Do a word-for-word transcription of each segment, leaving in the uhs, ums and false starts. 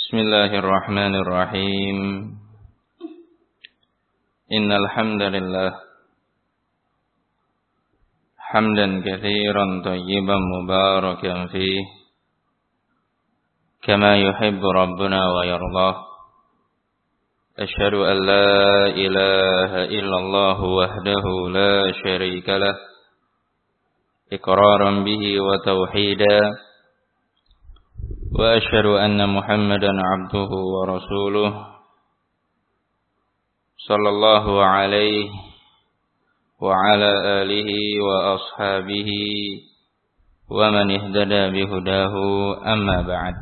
Bismillahirrahmanirrahim. Innal hamdalillah hamdan katsiran thayyiban mubarakan fihi kama yuhibbu rabbuna wa yardah. Asyhadu an la ilaha illallah wahdahu la syarika lah iqraran bihi wa tauhida. Wa asyhadu anna Muhammadan abduhu wa rasuluh sallallahu alaihi wa ala alihi wa ashabihi wa man ihtada bihudahu amma ba'd.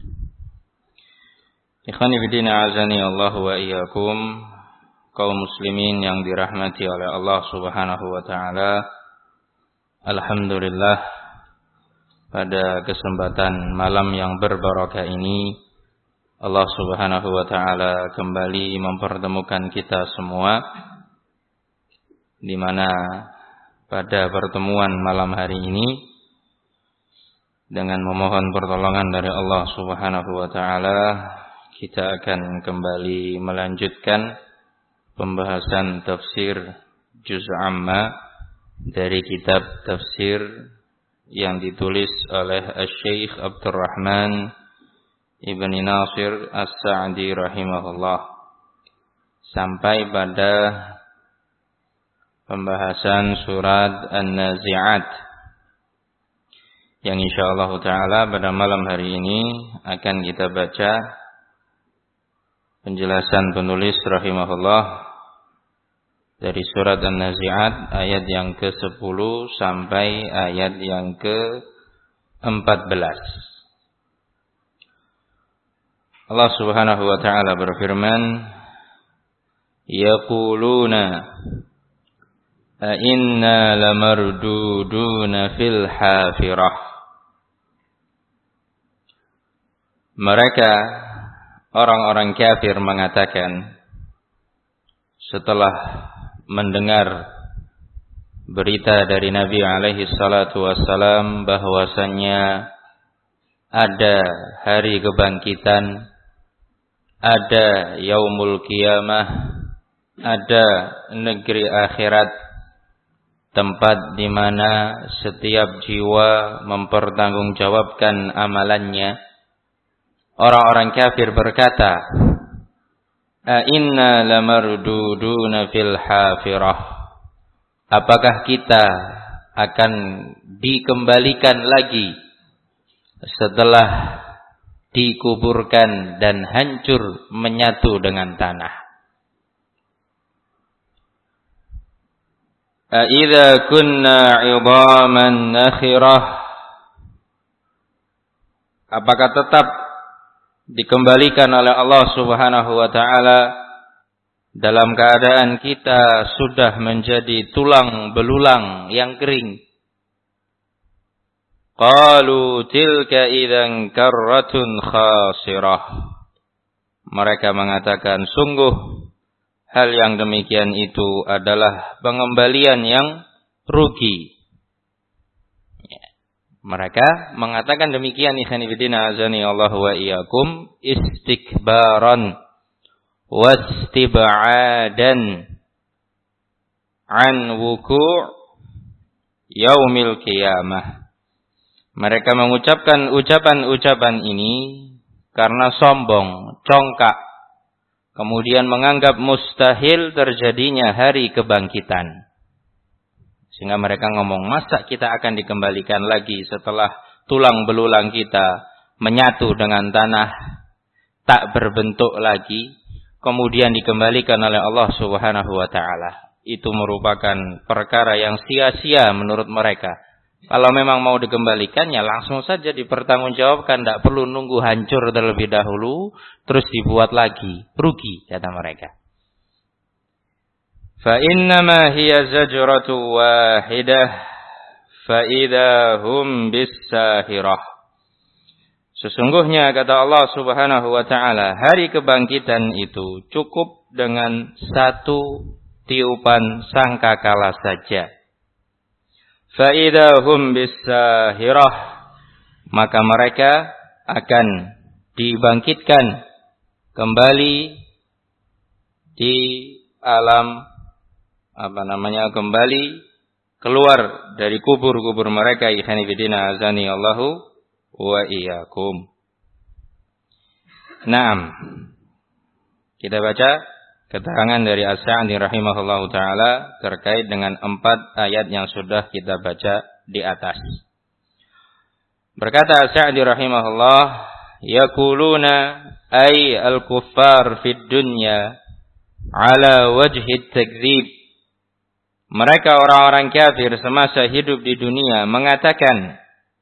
Ikhwani fillah azani Allah wa iyyakum, kaum muslimin yang dirahmati oleh Allah Subhanahu wa taala. Alhamdulillah, pada kesempatan malam yang berbarakah ini Allah Subhanahu wa taala kembali mempertemukan kita semua, di mana pada pertemuan malam hari ini dengan memohon pertolongan dari Allah Subhanahu wa taala kita akan kembali melanjutkan pembahasan tafsir juz amma dari kitab tafsir yang ditulis oleh Syekh Abdurrahman Ibn Nasir As-Sa'di rahimahullah, sampai pada pembahasan surat An-Nazi'at yang insyaallah ta'ala pada malam hari ini akan kita baca penjelasan penulis rahimahullah dari surat An-Nazi'at ayat yang ke sepuluh sampai ayat yang ke empat belas. Allah Subhanahu wa taala berfirman, yaquluna a inna lamarduduna fil hafirah. Mereka orang-orang kafir mengatakan setelah mendengar berita dari Nabi alaihi salatu wassalam bahwasannya ada hari kebangkitan, ada yaumul qiyamah, ada negeri akhirat, tempat di mana setiap jiwa mempertanggungjawabkan amalannya. Orang-orang kafir berkata, a inna lamarduduna fil hafirah. Apakah kita akan dikembalikan lagi setelah dikuburkan dan hancur menyatu dengan tanah? A idza kunna 'idhaman nakhirah. Apakah tetap dikembalikan oleh Allah Subhanahu wa taala dalam keadaan kita sudah menjadi tulang belulang yang kering? Qalu tilka idzan karratun khasirah. Mereka mengatakan, sungguh hal yang demikian itu adalah pengembalian yang rugi. Mereka mengatakan demikian, ikhwan fillah azani Allah wa iyyakum, istikbaran wastib'adan an wuku' yaumil qiyamah. Mereka mengucapkan ucapan-ucapan ini karena sombong, congkak, kemudian menganggap mustahil terjadinya hari kebangkitan. Sehingga mereka ngomong, masa kita akan dikembalikan lagi setelah tulang belulang kita menyatu dengan tanah, tak berbentuk lagi, kemudian dikembalikan oleh Allah Subhanahu wa taala. Itu merupakan perkara yang sia-sia menurut mereka. Kalau memang mau dikembalikan, ya langsung saja dipertanggungjawabkan, tidak perlu nunggu hancur terlebih dahulu terus dibuat lagi, rugi, kata mereka. فَإِنَّمَا هِيَ زَجْرَةٌ وَاحِدَةٌ فَإِذَا هُمْ بِالسَّاهِرَةِ. Sesungguhnya kata Allah Subhanahu wa taala, hari kebangkitan itu cukup dengan satu tiupan sangkakala saja. فَإِذَا هُمْ بِالسَّاهِرَةِ. Maka mereka akan dibangkitkan kembali di alam apa namanya kembali keluar dari kubur-kubur mereka. Ikhwani fillah azani Allahu wa iyyakum. Naam. Kita baca keterangan dari As-Sa'di rahimahullahu taala terkait dengan empat ayat yang sudah kita baca di atas. Berkata As-Sa'di rahimahullah, yaquluna ay al-kuffar fid dunya ala wajhi at-takdzib. Mereka orang-orang kafir semasa hidup di dunia mengatakan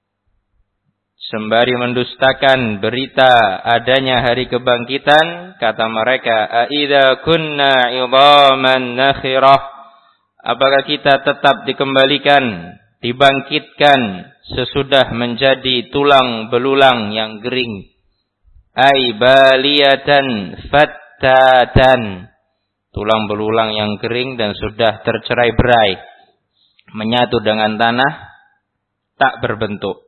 sembari mendustakan berita adanya hari kebangkitan, kata mereka, aidza kunna 'idhaman nakhirah, apakah kita tetap dikembalikan, dibangkitkan sesudah menjadi tulang belulang yang gering, ai baliyatan fattatan, tulang belulang yang kering dan sudah tercerai-berai, menyatu dengan tanah, tak berbentuk.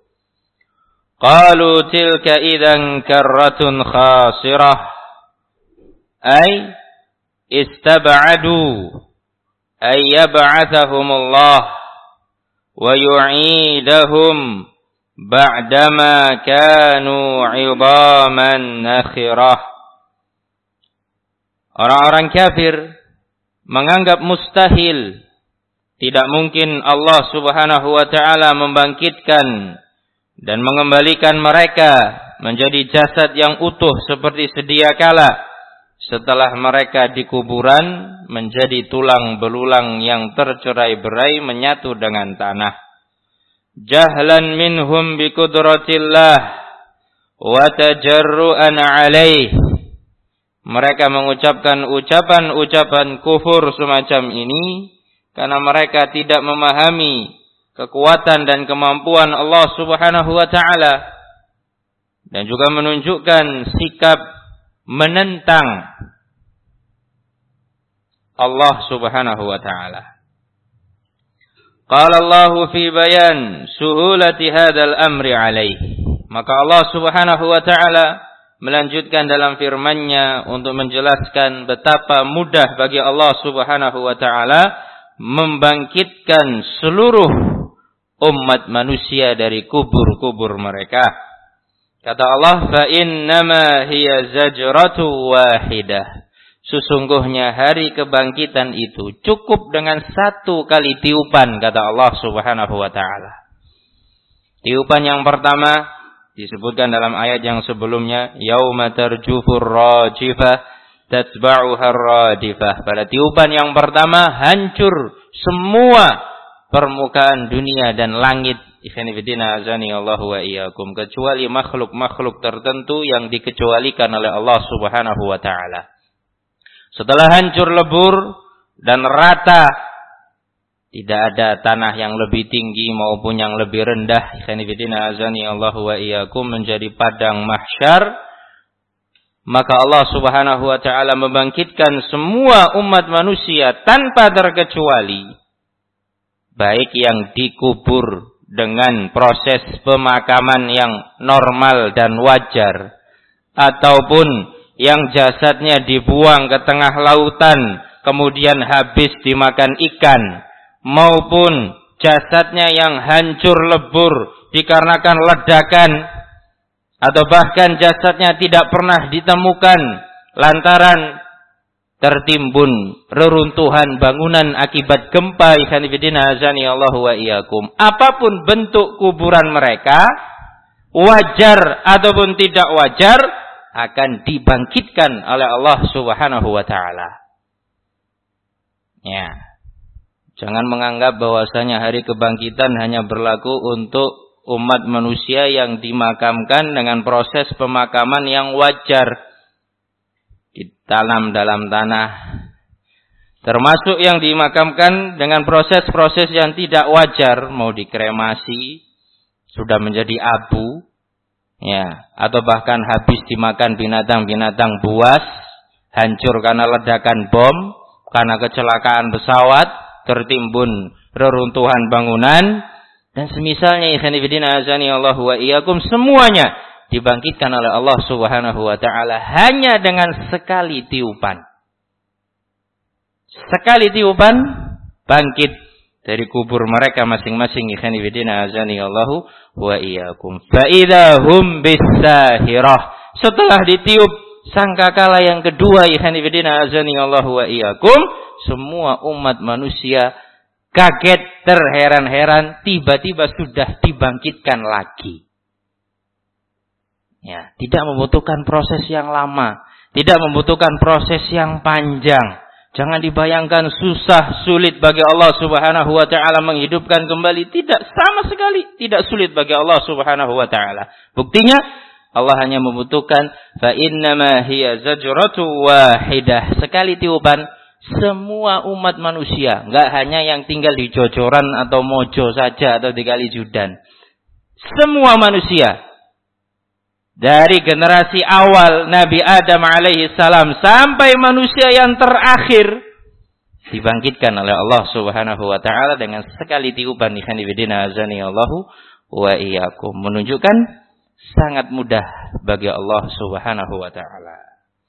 Qalu tilka idzan karratun khasirah, ay istab'adu ay yab'athahumullah wa yu'idahum ba'dama kanu 'idhaman nakhirah. Orang-orang kafir menganggap mustahil, tidak mungkin Allah Subhanahu wa taala membangkitkan dan mengembalikan mereka menjadi jasad yang utuh seperti sedia kala setelah mereka di kuburan menjadi tulang belulang yang tercerai-berai menyatu dengan tanah. Jahlan minhum bi qudratillah wa tajarru'an 'alaih. Mereka mengucapkan ucapan-ucapan kufur semacam ini karena mereka tidak memahami kekuatan dan kemampuan Allah Subhanahu wa taala dan juga menunjukkan sikap menentang Allah Subhanahu wa taala. Qala Allah fi bayan suhulati hadzal amri alaihi. Maka Allah Subhanahu wa taala melanjutkan dalam firman-Nya untuk menjelaskan betapa mudah bagi Allah Subhanahu wa taala membangkitkan seluruh umat manusia dari kubur-kubur mereka. Kata Allah, fa innama hiya zajratu wahidah. Sesungguhnya hari kebangkitan itu cukup dengan satu kali tiupan, kata Allah Subhanahu wa taala. Tiupan yang pertama disebutkan dalam ayat yang sebelumnya, yauma tarjufur rajifah tatba'uhar radifah. Pada tiupan yang pertama hancur semua permukaan dunia dan langit. Ikhwani fillah azani Allahu wa iyyakum, kecuali makhluk-makhluk tertentu yang dikecualikan oleh Allah Subhanahu wa taala. Setelah hancur lebur dan rata, tidak ada tanah yang lebih tinggi maupun yang lebih rendah. Ikhwani fillah azani Allahu wa iyyakum, menjadi padang mahsyar. Maka Allah Subhanahu wa taala membangkitkan semua umat manusia tanpa terkecuali, baik yang dikubur dengan proses pemakaman yang normal dan wajar, ataupun yang jasadnya dibuang ke tengah lautan kemudian habis dimakan ikan, maupun jasadnya yang hancur lebur dikarenakan ledakan, atau bahkan jasadnya tidak pernah ditemukan lantaran tertimbun reruntuhan bangunan akibat gempa. Ikhwani fillah azani Allahu wa iyyakum. Apapun bentuk kuburan mereka, wajar ataupun tidak wajar, akan dibangkitkan oleh Allah Subhanahu wa taala. Ya. Jangan menganggap bahwasanya hari kebangkitan hanya berlaku untuk umat manusia yang dimakamkan dengan proses pemakaman yang wajar, ditanam dalam tanah. Termasuk yang dimakamkan dengan proses-proses yang tidak wajar, mau dikremasi, sudah menjadi abu, ya, atau bahkan habis dimakan binatang-binatang buas, hancur karena ledakan bom, karena kecelakaan pesawat, tertimbun reruntuhan bangunan, dan semisalnya. Ikhwani fillah azani Allahu wa iyyakum, semuanya dibangkitkan oleh Allah Subhanahu wa taala hanya dengan sekali tiupan. Sekali tiupan bangkit dari kubur mereka masing-masing. Ikhwani fillah azani Allahu wa iyyakum. Fa idza hum bisahirah. Setelah ditiup sangkakala yang kedua, ikhwani fillah azani Allahu wa iyyakum, semua umat manusia kaget, terheran-heran, tiba-tiba sudah dibangkitkan lagi. Ya, tidak membutuhkan proses yang lama, tidak membutuhkan proses yang panjang. Jangan dibayangkan susah, sulit bagi Allah Subhanahu wa taala menghidupkan kembali. Tidak, sama sekali tidak sulit bagi Allah Subhanahu wa taala. Buktinya Allah hanya membutuhkan fa innama hiya zajratu wahidah. Sekali tiupan semua umat manusia, enggak hanya yang tinggal di Jojoran atau Mojo saja atau di Kalijudan. Semua manusia dari generasi awal Nabi Adam alaihi salam sampai manusia yang terakhir dibangkitkan oleh Allah Subhanahu wa taala dengan sekali tiupan. Ikhwan fillah azani Allahu wa iyyakum, menunjukkan sangat mudah bagi Allah Subhanahu wa taala.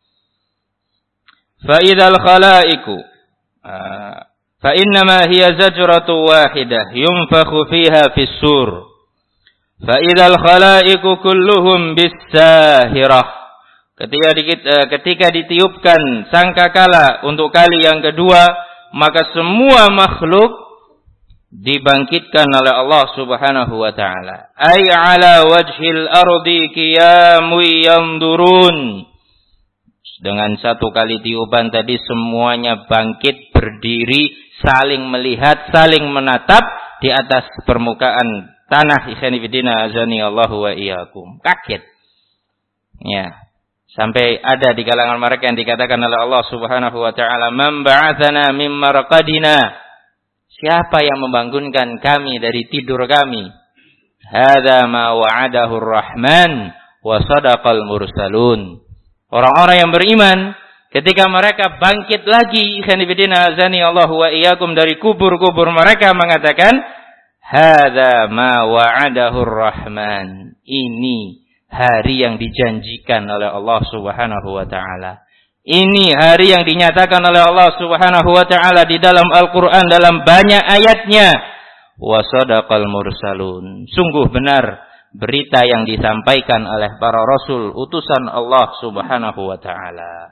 Fa idzal khalaiqu fa innama hiya zajratu wahidah yunfakhu fiha fis sur. Fa idzal khalaiqu kulluhum bisahirah. Ketika ketika ditiupkan sangkakala untuk kali yang kedua, maka semua makhluk dibangkitkan oleh Allah Subhanahu wa taala. Ay ala wajhil ardi qiyamu yandurun. Dengan satu kali tiupan tadi semuanya bangkit berdiri, saling melihat, saling menatap di atas permukaan tanah. Ikhwani fillah azani Allahu wa iyyakum. Kaget. Ya. Sampai ada di kalangan mereka yang dikatakan oleh Allah Subhanahu wa taala, "Man ba'atsana mim marqadina?" Siapa yang membangunkan kami dari tidur kami? Hadza ma wa'adahu ar-Rahman wa sadaqal mursalun. Orang-orang yang beriman ketika mereka bangkit lagi, ikhwan fillah azani Allahu wa iyyakum, dari kubur-kubur mereka mengatakan, hadza ma wa'adahu ar-Rahman. Ini hari yang dijanjikan oleh Allah Subhanahu wa taala. Ini hari yang dinyatakan oleh Allah Subhanahu wa taala di dalam Al-Qur'an dalam banyak ayatnya. Wa sadaqal mursalun. Sungguh benar berita yang disampaikan oleh para rasul utusan Allah Subhanahu wa taala.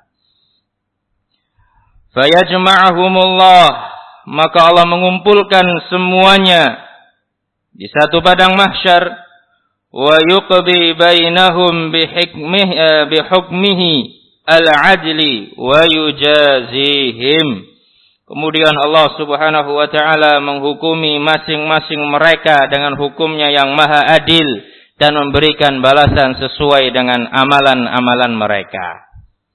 Fayajma'ahumullah, maka Allah mengumpulkan semuanya di satu padang mahsyar. Wa yuqdi bainahum bihikmih bihukmihi al-adli wa yujazihim. Kemudian Allah Subhanahu wa taala menghukumi masing-masing mereka dengan hukumnya yang maha adil dan memberikan balasan sesuai dengan amalan-amalan mereka.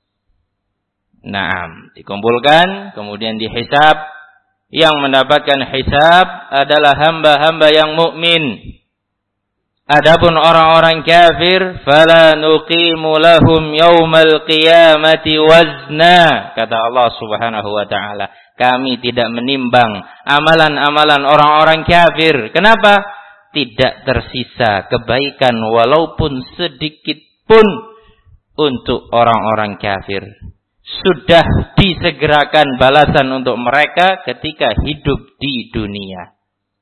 Naam, dikumpulkan kemudian dihisab. Yang mendapatkan hisab adalah hamba-hamba yang mukmin. Adapun orang-orang kafir, fala nuqimu lahum yaumal qiyamati wazna, kata Allah Subhanahu wa taala. Kami tidak menimbang amalan-amalan orang-orang kafir. Kenapa? Tidak tersisa kebaikan walaupun sedikit pun untuk orang-orang kafir. Sudah disegerakan balasan untuk mereka ketika hidup di dunia.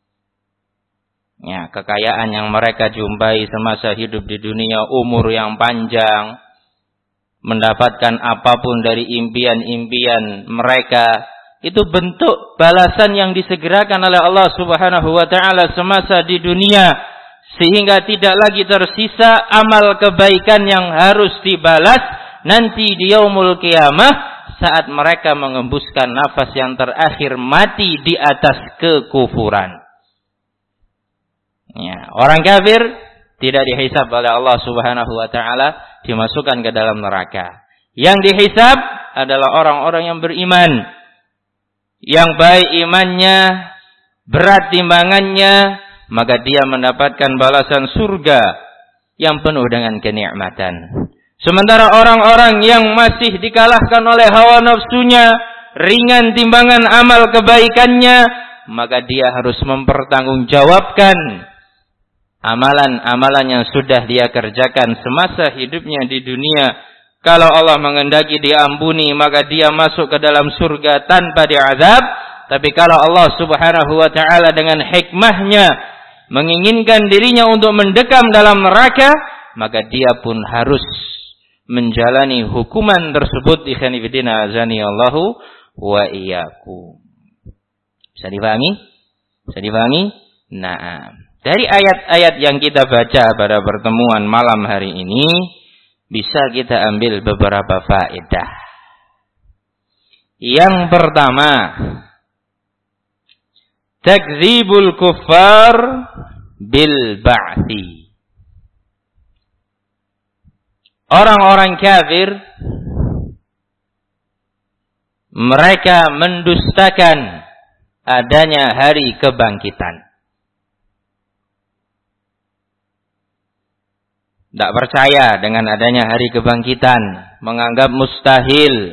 Ya, kekayaan yang mereka jumpai semasa hidup di dunia, umur yang panjang, mendapatkan apapun dari impian-impian mereka, itu bentuk balasan yang disegerakan oleh Allah Subhanahu wa taala semasa di dunia, sehingga tidak lagi tersisa amal kebaikan yang harus dibalas nanti di yaumul qiyamah saat mereka mengembuskan nafas yang terakhir mati di atas kekufuran. Ya, orang kafir tidak dihisab oleh Allah Subhanahu wa taala, dimasukkan ke dalam neraka. Yang dihisab adalah orang-orang yang beriman, yang baik imannya, berat timbangannya, maka dia mendapatkan balasan surga yang penuh dengan kenikmatan. Sementara orang-orang yang masih dikalahkan oleh hawa nafsunya, ringan timbangan amal kebaikannya, maka dia harus mempertanggungjawabkan amalan-amalan yang sudah dia kerjakan semasa hidupnya di dunia, kalau Allah mengendaki diampuni, maka dia masuk ke dalam surga tanpa diazab. Tapi kalau Allah Subhanahu wa taala dengan hikmahnya menginginkan dirinya untuk mendekam dalam neraka, maka dia pun harus menjalani hukuman tersebut. Ikhwani fillah azani Allahu wa iyyakum. Bisa dipahami? Bisa dipahami? Nah, dari ayat-ayat yang kita baca pada pertemuan malam hari ini, bisa kita ambil beberapa faedah. Yang pertama, takdzibul kuffar bil ba'thi. Orang-orang kafir, mereka mendustakan adanya hari kebangkitan. Tidak percaya dengan adanya hari kebangkitan, menganggap mustahil.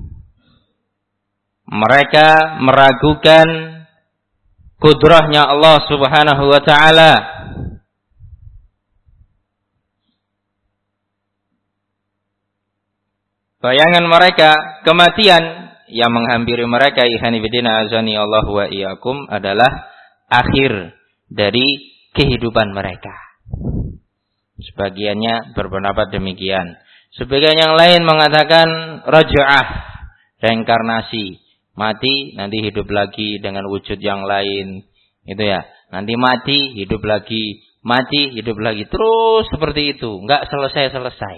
Mereka meragukan kudrahnya Allah Subhanahu wa taala. Bayangan mereka kematian yang menghampiri mereka, ikhwani fillah azani Allah wa iyyakum, adalah akhir dari kehidupan mereka. Sebagiannya berpendapat demikian. Sebagian yang lain mengatakan raj'ah, reinkarnasi. Mati, nanti hidup lagi dengan wujud yang lain. Itu ya. Nanti mati, hidup lagi. Mati, hidup lagi. Terus seperti itu. Enggak selesai-selesai.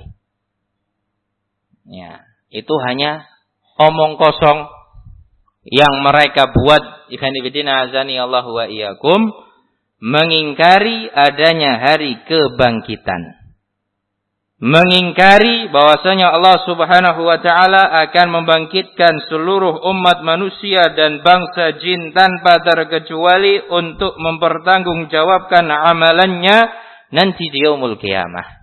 Ya. Itu hanya omong kosong yang mereka buat. Ikhwani fillah azani Allah wa iyyakum, mengingkari adanya hari kebangkitan. Mengingkari bahwasanya Allah Subhanahu wa taala akan membangkitkan seluruh umat manusia dan bangsa jin tanpa terkecuali untuk mempertanggungjawabkan amalannya nanti di yaumul qiyamah.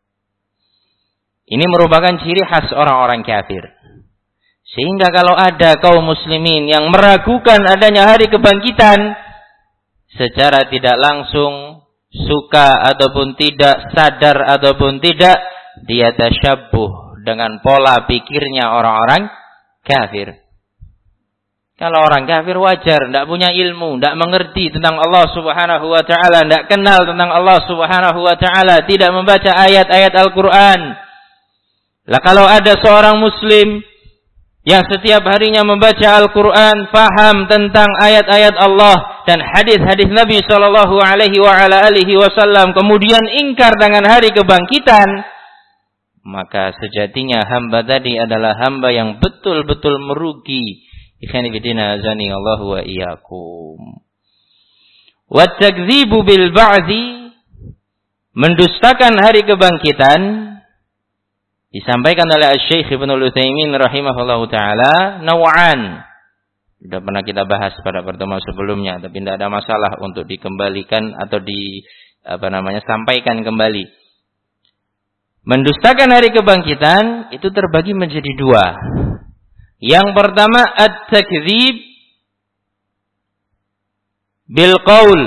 Ini merupakan ciri khas orang-orang kafir. Sehingga kalau ada kaum muslimin yang meragukan adanya hari kebangkitan, secara tidak langsung, suka ataupun tidak, sadar ataupun tidak, dia tasyabbuh dengan pola pikirnya orang-orang kafir. Kalau orang kafir wajar, tidak punya ilmu, tidak mengerti tentang Allah Subhanahu wa taala, tidak kenal tentang Allah Subhanahu wa taala, tidak membaca ayat-ayat Al-Qur'an. Lah kalau ada seorang muslim yang setiap harinya membaca Al-Quran, faham tentang ayat-ayat Allah dan hadis-hadis Nabi Shallallahu Alaihi Wasallam, kemudian ingkar dengan hari kebangkitan, maka sejatinya hamba tadi adalah hamba yang betul-betul merugi. Ikhwani fillah azani Allah wa iyyakum. Wa takdzibu bil ba'dzi, mendustakan hari kebangkitan, disampaikan oleh Syekh Ibnu Utsaimin rahimahullahu taala naw'an. Sudah pernah kita bahas pada pertemuan sebelumnya, tapi tidak ada masalah untuk dikembalikan atau di apa namanya sampaikan kembali. Mendustakan hari kebangkitan itu terbagi menjadi dua. Yang pertama at-takdzib bil qaul,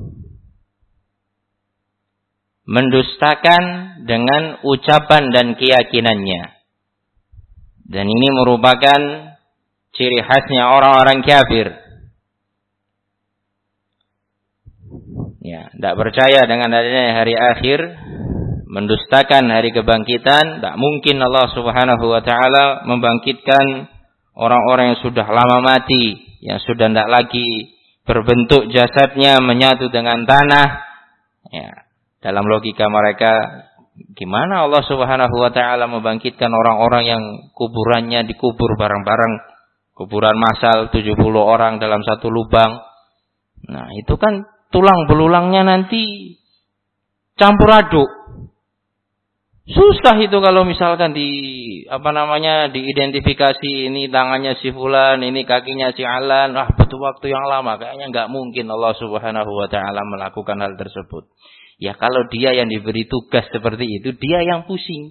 mendustakan dengan ucapan dan keyakinannya. Dan ini merupakan ciri khasnya orang-orang kafir. Ya, tidak percaya dengan adanya hari akhir, mendustakan hari kebangkitan. Tak mungkin Allah Subhanahu wa taala membangkitkan orang-orang yang sudah lama mati, yang sudah tidak lagi berbentuk jasadnya menyatu dengan tanah. Ya. Dalam logika mereka, gimana Allah Subhanahu wa taala membangkitkan orang-orang yang kuburannya dikubur bareng-bareng, kuburan massal tujuh puluh orang dalam satu lubang. Nah, itu kan tulang belulangnya nanti campur aduk. Susah itu kalau misalkan di apa namanya diidentifikasi, ini tangannya si fulan, ini kakinya si alan. Ah, butuh waktu yang lama. Kayaknya nggak mungkin Allah Subhanahu wa taala melakukan hal tersebut. Ya kalau dia yang diberi tugas seperti itu, dia yang pusing.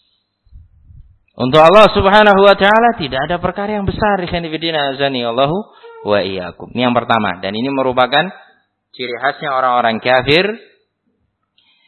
Untuk Allah Subhanahu wa taala tidak ada perkara yang besar. Ikhwani fillah azani Allahu wa iyyakum. Ini yang pertama, dan ini merupakan ciri khasnya orang-orang kafir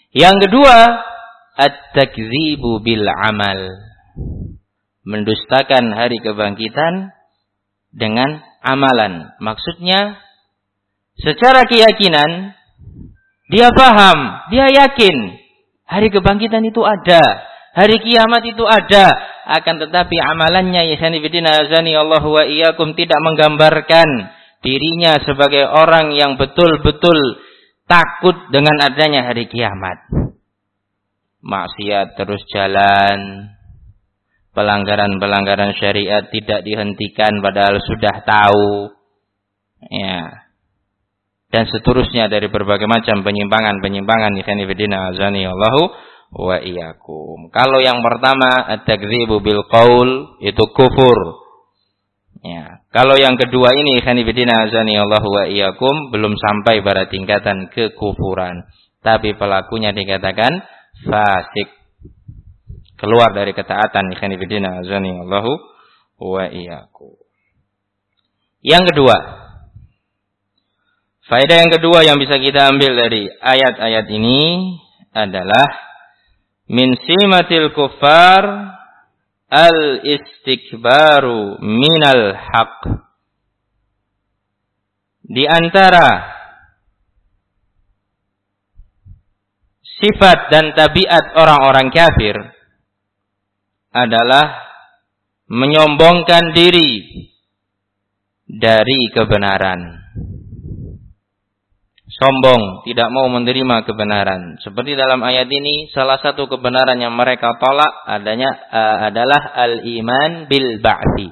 Yang kedua, at-takdzibu bil amal. Mendustakan hari kebangkitan dengan amalan. Maksudnya, secara keyakinan, dia paham, dia yakin hari kebangkitan itu ada, hari kiamat itu ada. Akan tetapi amalannya, yahani bidina azani Allah wa iyyakum, tidak menggambarkan dirinya sebagai orang yang betul-betul takut dengan adanya hari kiamat. Maksiat terus jalan, pelanggaran-pelanggaran syariat tidak dihentikan padahal sudah tahu, ya, dan seterusnya dari berbagai macam penyimpangan-penyimpangan. Ikhwani fillah azani Allahu wa iyyakum. Kalau yang pertama at-takdzibu bil qaul, itu kufur. Ya, kalau yang kedua ini ikhwani fillah azani Allahu wa iyyakum, belum sampai pada tingkatan kekufuran, tapi pelakunya dikatakan fasik, keluar dari ketaatan. Ikhwani fillah azani Allahu wa iyyakum. Yang kedua, faedah yang kedua yang bisa kita ambil dari ayat-ayat ini adalah min simatil kuffar al-istikbaru minal haq. Di antara sifat dan tabiat orang-orang kafir adalah menyombongkan diri dari kebenaran. Sombong, tidak mau menerima kebenaran. Seperti dalam ayat ini, salah satu kebenaran yang mereka tolak adanya uh, adalah al-iman bil ba'thi.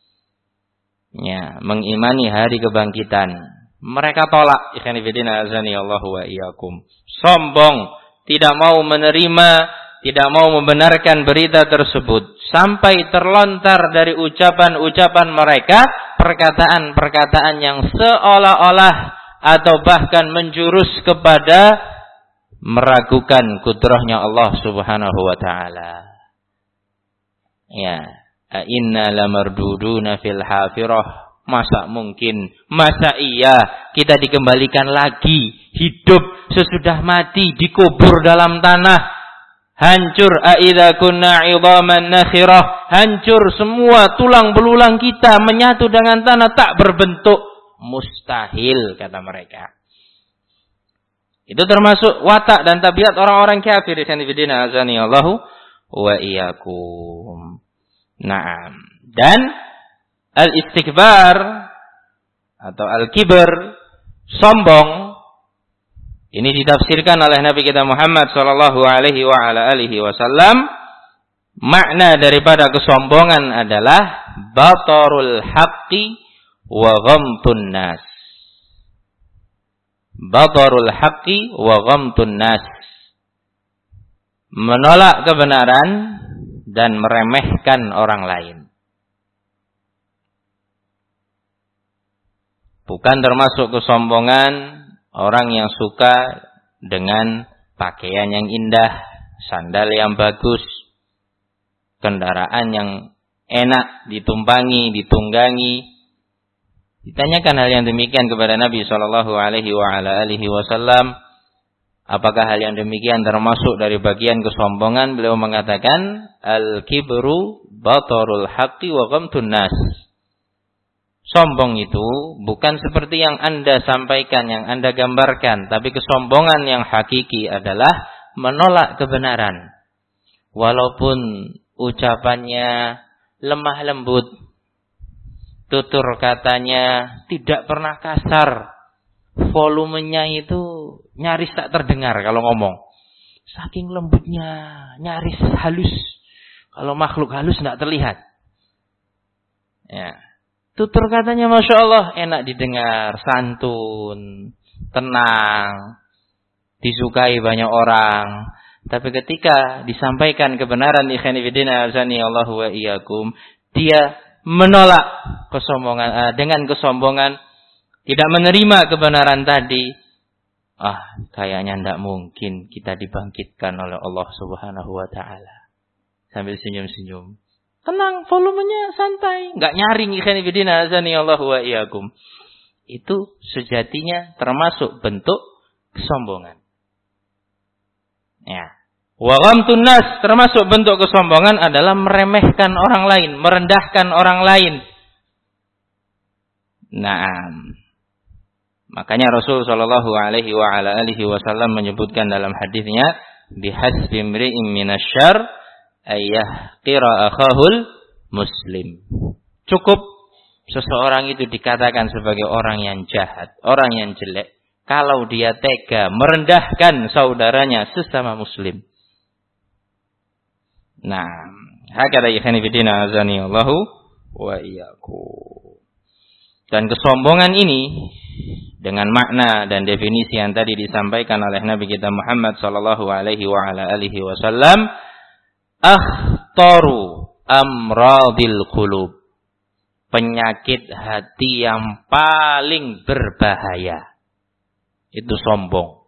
Ya, mengimani hari kebangkitan. Mereka tolak. Ikhwan fillah azani Allahu wa iyyakum. Sombong, tidak mau menerima, tidak mau membenarkan berita tersebut, sampai terlontar dari ucapan-ucapan mereka perkataan-perkataan yang seolah-olah atau bahkan menjurus kepada meragukan kudrahnya Allah Subhanahu wa taala. Ya, inna lamarduduna fil hafirah. Masa mungkin, masa iya kita dikembalikan lagi hidup sesudah mati, dikubur dalam tanah, hancur aidza kunna 'idhaman nakhirah, hancur semua tulang belulang kita menyatu dengan tanah tak berbentuk. Mustahil, kata mereka. Itu termasuk watak dan tabiat orang-orang kafir. Ikhwanifidina azani Allahu wa iyyakum. Naam. Dan al-istikbar atau al-kibr, sombong, ini ditafsirkan oleh Nabi kita Muhammad sallallahu alaihi wa ala alihi wasallam. Makna daripada kesombongan adalah batarul haqqi wa ghamtun nas. Batarul haqqi wa ghamtun nas. Menolak kebenaran dan meremehkan orang lain. Bukan termasuk kesombongan orang yang suka dengan pakaian yang indah, sandal yang bagus, kendaraan yang enak ditumpangi, ditunggangi. Ditanyakan hal yang demikian kepada Nabi shallallahu alaihi wasallam, apakah hal yang demikian termasuk dari bagian kesombongan? Beliau mengatakan, al-kibru batarul haqqi wa ghamtun nas. Sombong itu bukan seperti yang Anda sampaikan, yang Anda gambarkan, tapi kesombongan yang hakiki adalah menolak kebenaran. Walaupun ucapannya lemah lembut, tutur katanya tidak pernah kasar, volumenya itu nyaris tak terdengar kalau ngomong. Saking lembutnya, nyaris halus. Kalau makhluk halus tidak terlihat. Ya. Tutur katanya Masya Allah enak didengar, santun, tenang, disukai banyak orang. Tapi ketika disampaikan kebenaran, ikhwanifidina azani Allahu wa iyyakum, dia menolak kesombongan, dengan kesombongan, tidak menerima kebenaran tadi. Ah, kayaknya tidak mungkin kita dibangkitkan oleh Allah Subhanahu wa taala. Sambil senyum-senyum. Tenang, volumenya santai, enggak nyaring. Ikhwanifidina azani Allahu wa iyyakum. Itu sejatinya termasuk bentuk kesombongan. Ya. Wa ghamtun nas, termasuk bentuk kesombongan adalah meremehkan orang lain, merendahkan orang lain. Naam. Makanya Rasul sallallahu alaihi wa ala alihi wasallam menyebutkan dalam hadisnya, bihasbi imri'in minasyarr ayyahqira akhahul muslim. Cukup seseorang itu dikatakan sebagai orang yang jahat, orang yang jelek, kalau dia tega merendahkan saudaranya sesama muslim. Nah, hakada ikhwan fillah azani Allahu wa iyyakum. Dan kesombongan ini dengan makna dan definisi yang tadi disampaikan oleh Nabi kita Muhammad sallallahu alaihi wa ala alihi wasallam, akhtaru amradil qulub, penyakit hati yang paling berbahaya. Itu sombong.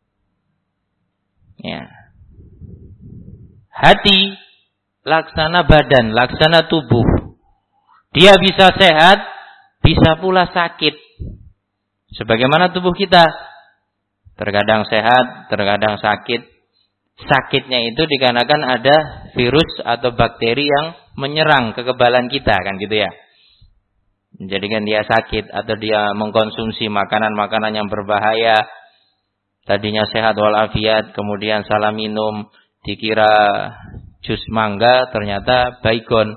Ya. Hati laksana badan, laksana tubuh. Dia bisa sehat, bisa pula sakit. Sebagaimana tubuh kita, terkadang sehat, terkadang sakit. Sakitnya itu dikarenakan ada virus atau bakteri yang menyerang kekebalan kita, kan gitu ya. Menjadikan dia sakit, atau dia mengkonsumsi makanan-makanan yang berbahaya. Tadinya sehat walafiat, kemudian salah minum, dikira jus mangga, ternyata baygon.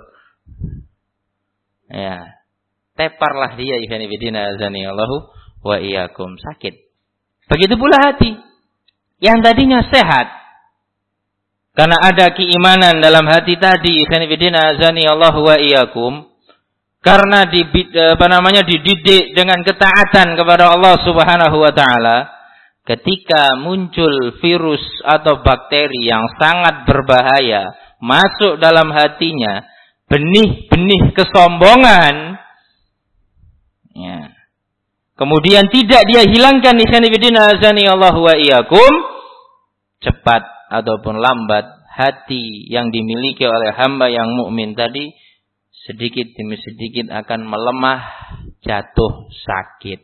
Ya. Teparlah dia, ikhwan fillah azani Allahu wa iyyakum, sakit. Begitu pula hati yang tadinya sehat, karena ada keimanan dalam hati tadi, ikhwan fillah azani Allahu wa iyyakum, karena di apa namanya dididik dengan ketaatan kepada Allah Subhanahu wa taala, ketika muncul virus atau bakteri yang sangat berbahaya masuk dalam hatinya, benih-benih kesombongan, ya, kemudian tidak dia hilangkan, ikhwan fillah azani Allahu wa iyyakum, cepat ataupun lambat hati yang dimiliki oleh hamba yang mukmin tadi sedikit demi sedikit akan melemah, jatuh sakit.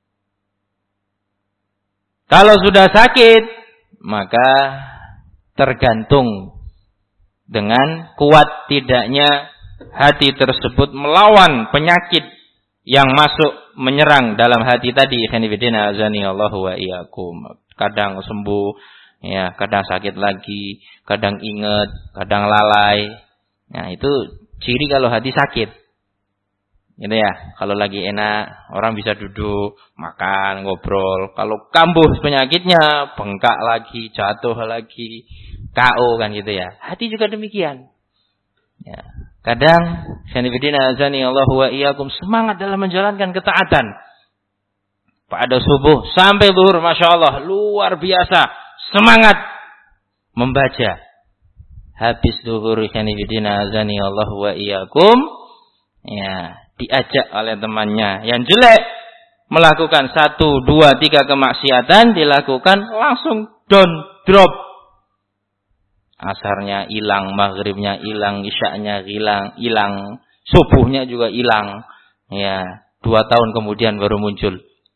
Kalau sudah sakit, maka tergantung dengan kuat tidaknya hati tersebut melawan penyakit yang masuk menyerang dalam hati tadi. Khanifidina azani Allahu wa iyyakum. Kadang sembuh, ya, kadang sakit lagi, kadang ingat, kadang lalai. Nah, itu ciri kalau hati sakit. Gitu ya. Kalau lagi enak, orang bisa duduk, makan, ngobrol. Kalau kambuh penyakitnya, bengkak lagi, jatuh lagi, K O kan gitu ya. Hati juga demikian. Ya. Kadang sanifidina azani Allahu wa iyyakum semangat dalam menjalankan ketaatan. Pada subuh sampai zuhur, masya Allah, luar biasa semangat membaca. Habis zuhur sanifidina azani Allahu wa iyyakum, ya, diajak oleh temannya yang jelek melakukan satu, dua, tiga kemaksiatan, dilakukan langsung down, drop. Asarnya hilang, maghribnya hilang, isya'nya hilang, hilang, subuhnya juga hilang. Ya, dua tahun kemudian baru muncul.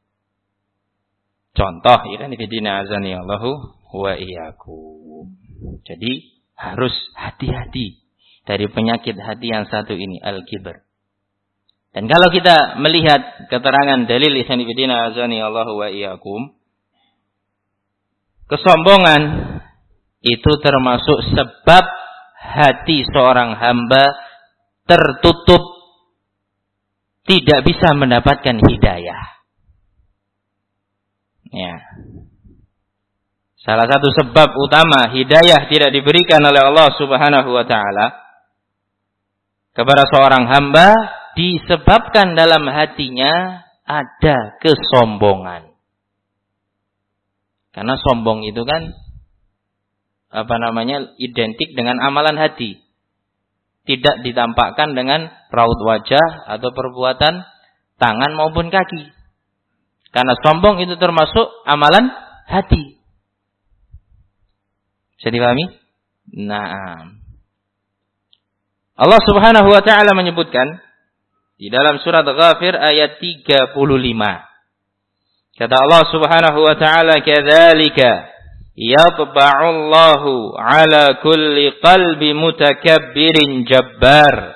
Contoh, ikhwan fillah azani Allahu wa iyyakum. Jadi harus hati-hati dari penyakit hati yang satu ini, al-kibr. Dan kalau kita melihat keterangan dalil ikhwan fillah azani Allahu wa iyyakum, kesombongan itu termasuk sebab hati seorang hamba tertutup, tidak bisa mendapatkan hidayah. Ya. Salah satu sebab utama hidayah tidak diberikan oleh Allah Subhanahu wa taala kepada seorang hamba disebabkan dalam hatinya ada kesombongan. Karena sombong itu kan apa namanya identik dengan amalan hati, tidak ditampakkan dengan raut wajah atau perbuatan tangan maupun kaki, karena sombong itu termasuk amalan hati. Bisa dipahami? Nah, Allah Subhanahu wa taala menyebutkan di dalam surat Ghafir ayat tiga puluh lima, kata Allah Subhanahu wa taala, kadzalika yatba'ullahu ala kulli qalbi mutakabbirin jabbar.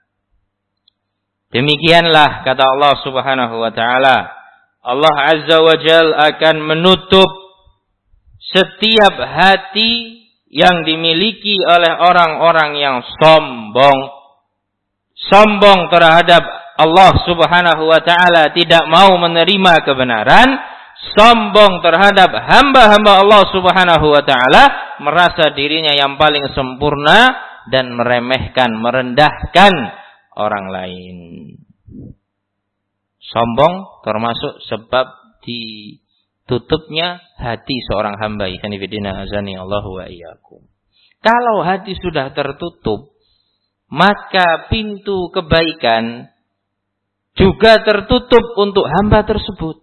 Demikianlah kata Allah Subhanahu wa taala, Allah Azza wa Jalla akan menutup setiap hati yang dimiliki oleh orang-orang yang sombong. Sombong terhadap Allah Subhanahu wa taala, tidak mau menerima kebenaran, sombong terhadap hamba-hamba Allah Subhanahu wa taala, merasa dirinya yang paling sempurna dan meremehkan, merendahkan orang lain. Sombong termasuk sebab ditutupnya hati seorang hamba. Ikhwan fillah azani Allahu wa iyyakum. Kalau hati sudah tertutup, maka pintu kebaikan juga tertutup untuk hamba tersebut.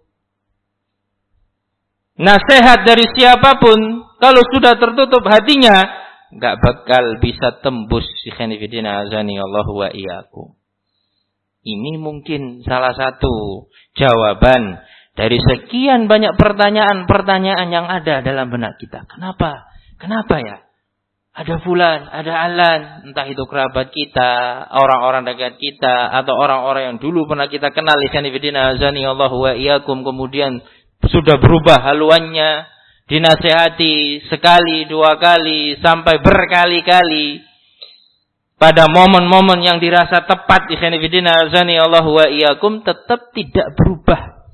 Nasihat dari siapapun kalau sudah tertutup hatinya, enggak bakal bisa tembus. Ikhwan fillah azani Allahu wa iyyakum. Ini mungkin salah satu jawaban dari sekian banyak pertanyaan-pertanyaan yang ada dalam benak kita. Kenapa? Kenapa ya? Ada fulan, ada alan, entah itu kerabat kita, orang-orang dekat kita, atau orang-orang yang dulu pernah kita kenal. Ikhwan fillah azani Allahu wa iyyakum, kemudian sudah berubah haluannya, dinasehati sekali, dua kali, sampai berkali-kali. Pada momen-momen yang dirasa tepat, ikhwan fillah azani Allahu wa iyyakum, tetap tidak berubah.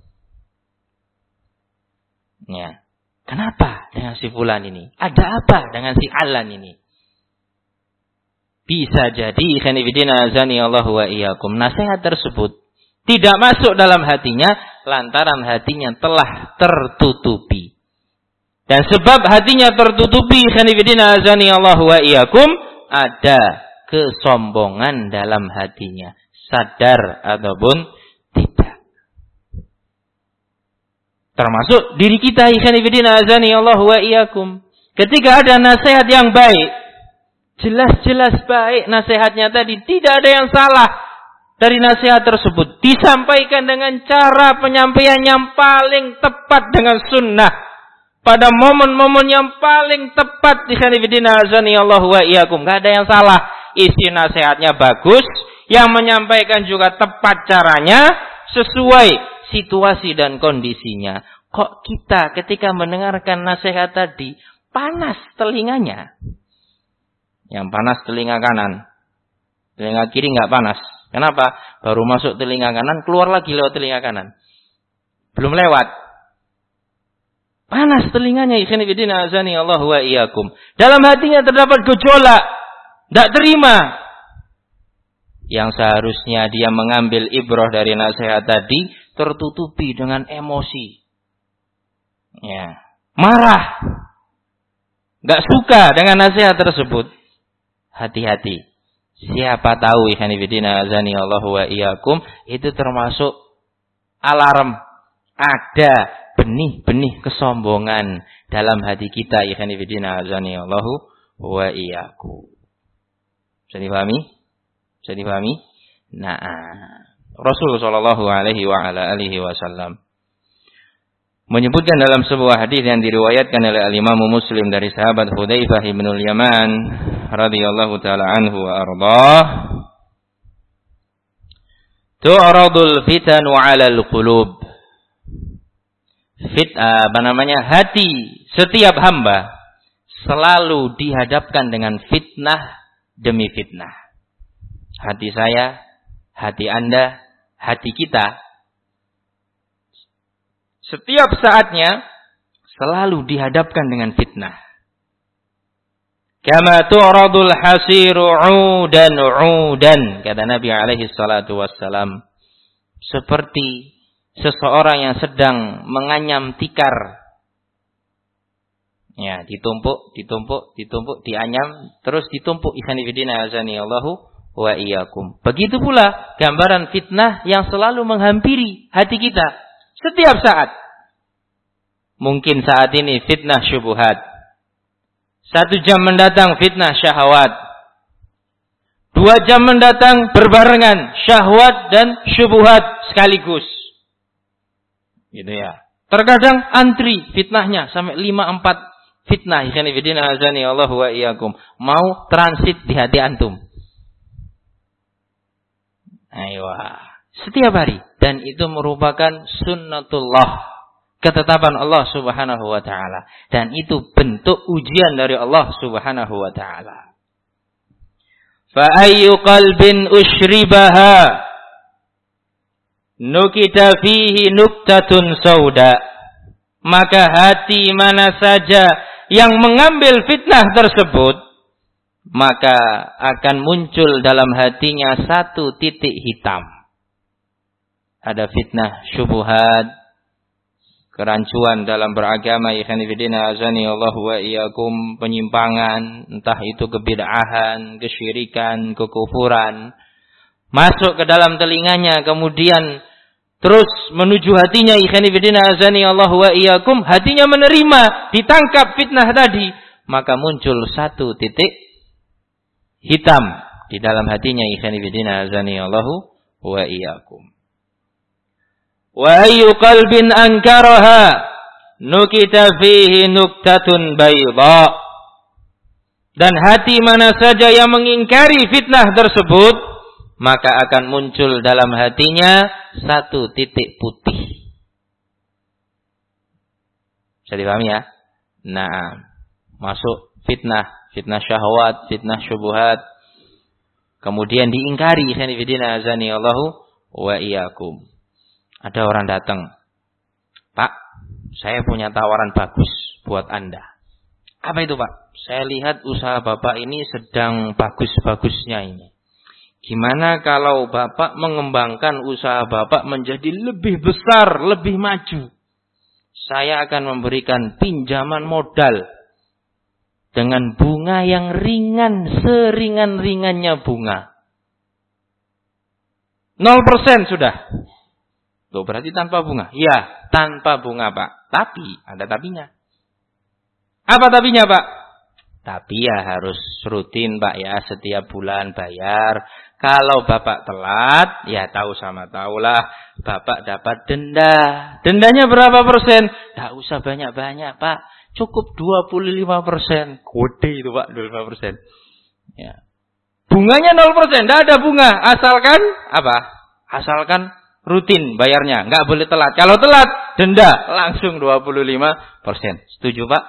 Ya. Kenapa dengan si fulan ini? Ada apa dengan si alan ini? Bisa jadi ikhwan fillah azani Allahu wa iyyakum, nasihat tersebut tidak masuk dalam hatinya lantaran hatinya telah tertutupi. Dan sebab hatinya tertutupi, ikhwan fillah azani Allahu wa iyyakum, ada kesombongan dalam hatinya, sadar ataupun tidak. Termasuk diri kita, ikhwan fillah azani Allahu wa iyyakum. Ketika ada nasihat yang baik, jelas-jelas baik nasihatnya tadi, tidak ada yang salah dari nasihat tersebut, disampaikan dengan cara penyampaian yang paling tepat dengan sunnah, pada momen-momen yang paling tepat, ikhwan fillah azani Allahu wa iyyakum. Enggak ada yang salah. Isi nasihatnya bagus, yang menyampaikan juga tepat caranya, sesuai situasi dan kondisinya. Kok kita ketika mendengarkan nasihat tadi, panas telinganya? Yang panas telinga kanan, telinga kiri nggak panas. Kenapa? Baru masuk telinga kanan, keluar lagi lewat telinga kanan. Belum lewat. Panas telinganya, ikhwan fillah azani Allahu wa iyyakum. Dalam hatinya terdapat gejolak, tidak terima. Yang seharusnya dia mengambil ibrah dari nasihat tadi, tertutupi dengan emosi. Ya, marah. Tidak suka dengan nasihat tersebut. Hati-hati. Siapa tahu, ikhwan fillah azani Allahu wa iyyakum, itu termasuk alarm. Ada benih-benih kesombongan dalam hati kita, ikhwan fillah azani Allahu wa iyyakum. Bisa dipahami? Bisa dipahami? Nah, Rasul sallallahu alaihi wa ala alihi wasallam menyebutkan dalam sebuah hadis yang diriwayatkan oleh al-Imam Muslim dari sahabat Hudzaifah bin al-Yaman radhiyallahu taala anhu wa ardhah, tu'radul fitanu 'alal qulub. Fit apa namanya? Hati setiap hamba selalu dihadapkan dengan fitnah demi fitnah. Hati saya, hati Anda, hati kita, setiap saatnya selalu dihadapkan dengan fitnah. Kama tu'radul hasiru 'udan 'udan, kata Nabi alaihi salatu wassalam. Seperti seseorang yang sedang menganyam tikar. Ya, ditumpuk, ditumpuk, ditumpuk, dianyam, terus ditumpuk. Ikhwan fillah azani Allahu wa iyyakum. Begitu pula gambaran fitnah yang selalu menghampiri hati kita setiap saat. Mungkin saat ini fitnah syubhat. Satu jam mendatang fitnah syahwat. Dua jam mendatang berbarengan syahwat dan syubhat sekaligus. Gitu ya. Terkadang antri fitnahnya sampai lima empat fitnah ikhwan fillah azani Allah wa iyyakum mau transit di hati antum. Ayo, setiap hari, dan itu merupakan sunnatullah, ketetapan Allah Subhanahu wa taala, dan itu bentuk ujian dari Allah Subhanahu wa taala. Fa ayyu qalbin ushribaha nukita fihi nuktatun sauda. Maka hati mana saja yang mengambil fitnah tersebut, maka akan muncul dalam hatinya satu titik hitam. Ada fitnah syubhat, kerancuan dalam beragama, ikhwan fillah azani Allah wa iyyakum, penyimpangan, entah itu kebid'ahan, kesyirikan, kekufuran, masuk ke dalam telinganya, kemudian terus menuju hatinya, ikhwan fillah azani Allah wa iyyakum, hatinya menerima, ditangkap fitnah tadi, maka muncul satu titik hitam di dalam hatinya, ikhwan fillah azani Allah wa iyyakum. Wa ayyu qalbin ankaraha nukita fihi nuktatun bayda. Dan hati mana saja yang mengingkari fitnah tersebut, maka akan muncul dalam hatinya satu titik putih. Bisa dipahami ya? Nah, masuk fitnah, fitnah syahwat, fitnah syubhat, kemudian diingkari, ikhwan fillah azani Allahu wa iyyakum. Ada orang datang, Pak, saya punya tawaran bagus buat Anda. Apa itu Pak? Saya lihat usaha Bapak ini sedang bagus-bagusnya ini. Gimana kalau Bapak mengembangkan usaha Bapak menjadi lebih besar, lebih maju? Saya akan memberikan pinjaman modal dengan bunga yang ringan, seringan-ringannya bunga. nol persen sudah. Loh, berarti tanpa bunga? Iya, tanpa bunga Pak. Tapi, ada tapinya. Apa tapinya Pak? Tapi ya harus rutin Pak ya, setiap bulan bayar. Kalau Bapak telat, ya tahu sama tahulah, Bapak dapat denda. Dendanya berapa persen? Tak usah banyak-banyak Pak. Cukup dua puluh lima persen. Gede itu Pak, dua puluh lima persen. Ya. Bunganya nol persen, tidak ada bunga. Asalkan, apa? Asalkan rutin bayarnya, nggak boleh telat. Kalau telat, denda langsung dua puluh lima persen. Setuju Pak?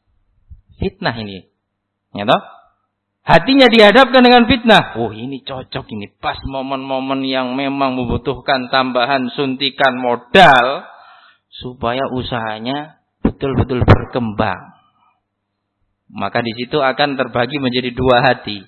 Fitnah ini. Ya toh? Hatinya dihadapkan dengan fitnah. Oh, ini cocok ini, pas momen-momen yang memang membutuhkan tambahan suntikan modal supaya usahanya betul-betul berkembang. Maka di situ akan terbagi menjadi dua hati.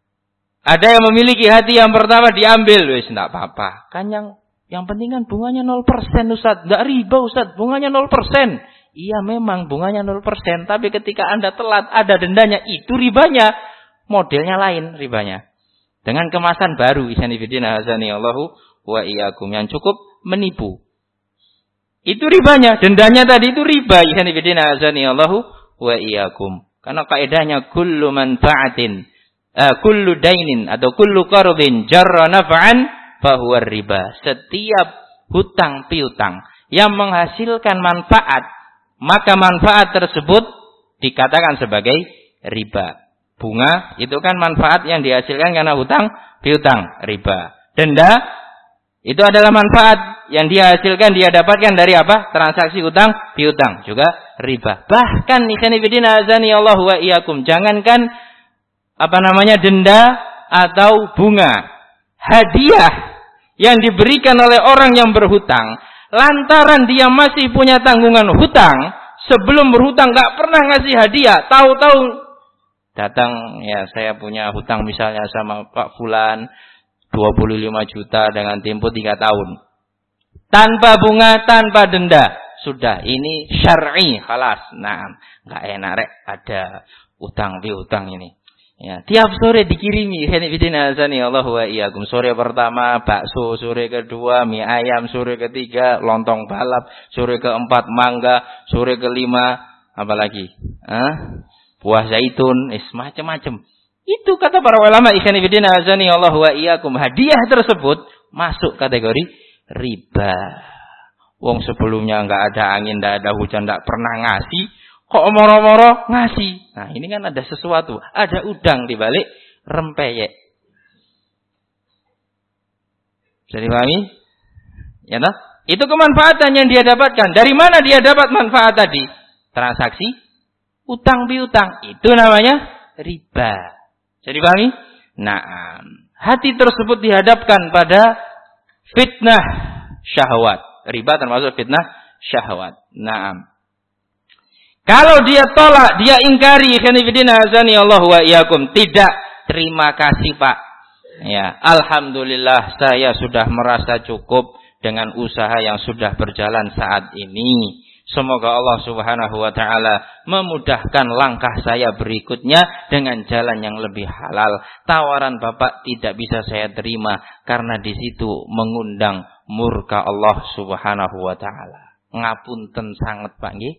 Ada yang memiliki hati yang pertama diambil, wes enggak apa-apa. Kan yang Yang penting kan bunganya nol persen Ustaz. Tidak riba Ustaz, bunganya nol persen. Iya memang bunganya nol persen. Tapi ketika Anda telat ada dendanya, itu ribanya. Modelnya lain ribanya. Dengan kemasan baru. Isanifidina hazani Allahu wa iyyakum. Yang cukup menipu. Itu ribanya. Dendanya tadi itu riba. Isanifidina hazani Allahu wa iyyakum. Karena kaidahnya kullu manfa'atin. Uh, kullu dainin atau kullu qardin jarra naf'an fahuwa riba. Setiap hutang piutang yang menghasilkan manfaat, maka manfaat tersebut dikatakan sebagai riba. Bunga itu kan manfaat yang dihasilkan karena hutang piutang, riba. Denda itu adalah manfaat yang dia hasilkan, dia dapatkan dari apa? Transaksi hutang piutang, juga riba. Bahkan ikhwanifidina azani Allah wa iyyakum, jangankan apa namanya denda atau bunga, hadiah yang diberikan oleh orang yang berhutang, lantaran dia masih punya tanggungan hutang, sebelum berhutang gak pernah ngasih hadiah, tahu-tahu datang, ya saya punya hutang misalnya sama Pak Fulan dua puluh lima juta dengan tempo tiga tahun, tanpa bunga, tanpa denda, sudah ini syar'i, khalas. Nah, gak enak rek ada utang piutang ini. Ya, tiap sore dikirimi ikhwanifidina azani Allah wa iyyakum. Sore pertama bakso, sore kedua mie ayam, sore ketiga lontong balap, sore keempat mangga, sore kelima apalagi? Hah? Buah zaitun, is macam-macam. Itu kata para ulama ikhwanifidina azani Allah wa iyyakum, hadiah tersebut masuk kategori riba. Wong sebelumnya enggak ada angin, enggak ada hujan, enggak pernah ngasih, Kok moro-moro ngasih? Nah, ini kan ada sesuatu. Ada udang di balik rempeyek. Bisa dipahami? Ya toh? Itu kemanfaatan yang dia dapatkan. Dari mana dia dapat manfaat tadi? Transaksi utang piutang. Itu namanya riba. Bisa dipahami? Nah, hati tersebut dihadapkan pada fitnah syahwat. Riba termasuk fitnah syahwat. Nah, kalau dia tolak, dia ingkari, khanifidina azani Allah wa iyyakum, tidak, terima kasih Pak. Ya, alhamdulillah saya sudah merasa cukup dengan usaha yang sudah berjalan saat ini. Semoga Allah Subhanahu wa taala memudahkan langkah saya berikutnya dengan jalan yang lebih halal. Tawaran Bapak tidak bisa saya terima karena di situ mengundang murka Allah Subhanahu wa taala. Ngapunten sanget Pak nggih.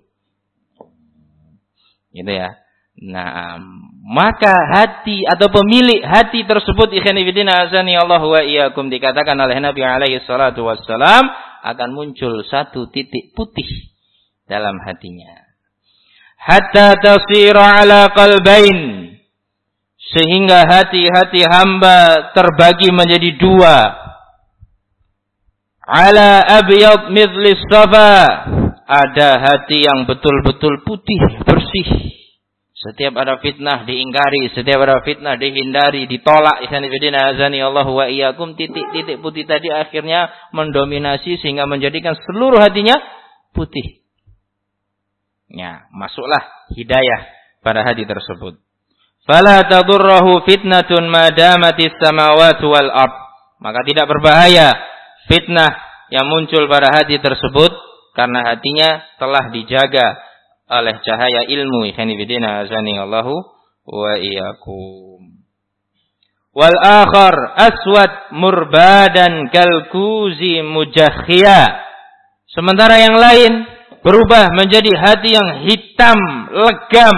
Gitu ya. Nah, maka hati atau pemilik hati tersebut ikhwan fillah azani Allah wa iyyakum dikatakan oleh Nabi alaihi salatu wassalam akan muncul satu titik putih dalam hatinya. Hatta tasira ala qalbain, sehingga hati-hati hamba terbagi menjadi dua. Ala abyad mithli safa, ada hati yang betul-betul putih, bersih. Setiap ada fitnah diingkari, setiap ada fitnah dihindari, ditolak. Ikhwan fillah azani Allah wa iyyakum, titik-titik putih tadi akhirnya mendominasi sehingga menjadikan seluruh hatinya putih. Ya, masuklah hidayah pada hati tersebut. Fala tadurruhu fitnatun ma damatis samawati wal ard. Maka tidak berbahaya fitnah yang muncul pada hati tersebut karena hatinya telah dijaga oleh cahaya ilmu. Ikhwan fillah azani Allahu wa iyyakum. Wal akhar aswad murbadan kalkuzi mujakhia. Sementara yang lain berubah menjadi hati yang hitam, legam.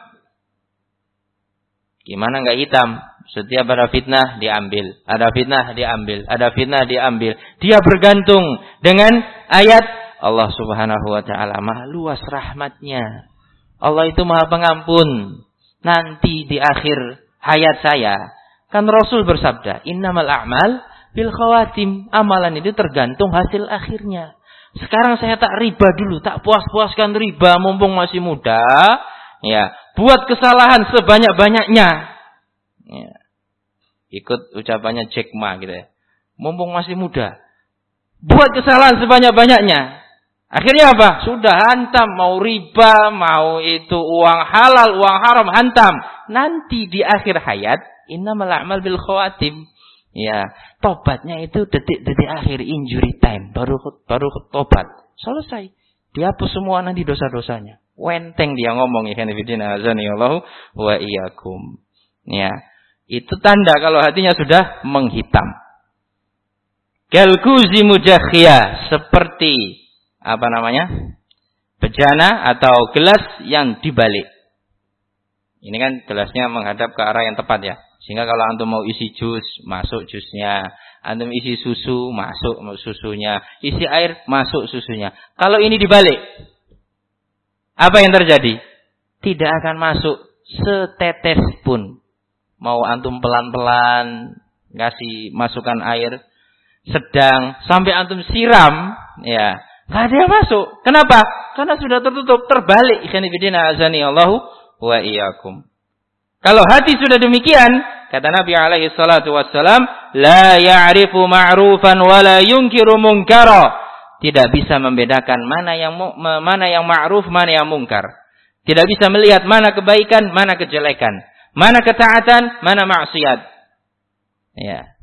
Gimana enggak hitam? Setiap ada fitnah diambil, ada fitnah diambil, ada fitnah diambil. Dia bergantung dengan ayat Allah Subhanahu wa taala Maha luas rahmatnya. Allah itu Maha pengampun. Nanti di akhir hayat saya, kan Rasul bersabda, "Innamal a'mal bil khawatim." Amalan itu tergantung hasil akhirnya. Sekarang saya tak riba dulu, tak puas-puaskan riba mumpung masih muda. Ya, buat kesalahan sebanyak-banyaknya. Ya. Ikut ucapannya Jack Ma gitu ya. Mumpung masih muda, buat kesalahan sebanyak-banyaknya. Akhirnya apa? Sudah hantam, mau riba, mau itu uang halal, uang haram, hantam. Nanti di akhir hayat, innamal a'mal bil khawatim. Ya, tobatnya itu detik-detik akhir, injury time, baru baru tobat. Selesai. Dihapus semua nanti dosa-dosanya. Wenteng dia ngomong, ikhwan fillah azani Allah wa iyyakum. Ya, itu tanda kalau hatinya sudah menghitam. Kalkuzi mujakhia, seperti apa namanya? Bejana atau gelas yang dibalik. Ini kan gelasnya menghadap ke arah yang tepat ya. Sehingga kalau antum mau isi jus, masuk jusnya. Antum isi susu, masuk susunya. Isi air, masuk susunya. Kalau ini dibalik, apa yang terjadi? Tidak akan masuk setetes pun. Mau antum pelan-pelan ngasih masukan air sedang sampai antum siram, ya nggak ada yang masuk. Kenapa? Karena sudah tertutup, terbalik. Ikhwan fillah azani Allahu wa iyyakum. Kalau hati sudah demikian, kata Nabi alaihi salatu wassalam, la ya'rifu ma'rufan wa la yunkiru munkara. Tidak bisa membedakan mana yang mana yang ma'ruf, mana yang mungkar. Tidak bisa melihat mana kebaikan, mana kejelekan, mana ketaatan, mana maksiat. Ya.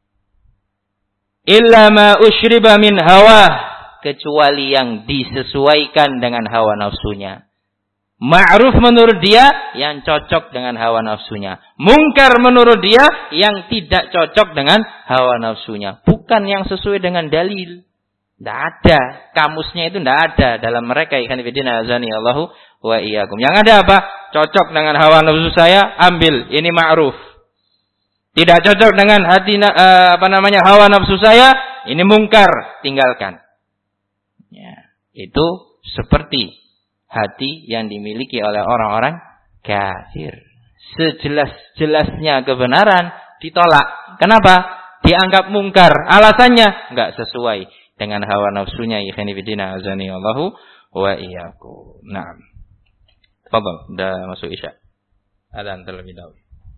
Illa ma ushriba min hawa, kecuali yang disesuaikan dengan hawa nafsunya. Ma'ruf menurut dia yang cocok dengan hawa nafsunya. Mungkar menurut dia yang tidak cocok dengan hawa nafsunya. Bukan yang sesuai dengan dalil. Tidak ada. Kamusnya itu tidak ada dalam mereka. Ikhwan fillah azani Allahu wa iyyakum. Yang ada apa? Cocok dengan hawa nafsu saya, ambil. Ini ma'ruf. Tidak cocok dengan hati uh, apa namanya hawa nafsu saya, ini mungkar, tinggalkan. Ya, itu seperti hati yang dimiliki oleh orang-orang kafir. Sejelas-jelasnya kebenaran ditolak. Kenapa? Dianggap mungkar. Alasannya enggak sesuai dengan hawa nafsunya. Ikhwani fillah azani Allahu wa iyyakum. Naam. Tafadhal, sudah masuk Isya. Adzan terlebih dahulu.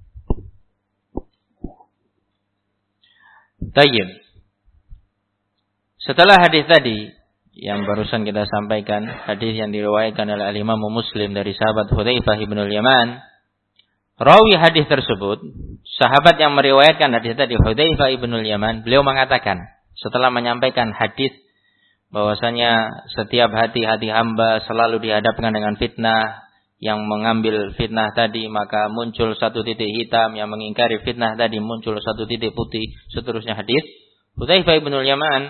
Tayyib. Setelah hadis tadi yang barusan kita sampaikan, hadis yang diriwayatkan oleh Imam Muslim dari sahabat Hudzaifah bin Yaman. Rawi hadis tersebut, sahabat yang meriwayatkan hadis tadi Hudzaifah bin Yaman, beliau mengatakan setelah menyampaikan hadis bahwasanya setiap hati-hati hamba selalu dihadapkan dengan fitnah, yang mengambil fitnah tadi maka muncul satu titik hitam, yang mengingkari fitnah tadi muncul satu titik putih, seterusnya hadis Hudzaifah bin Yaman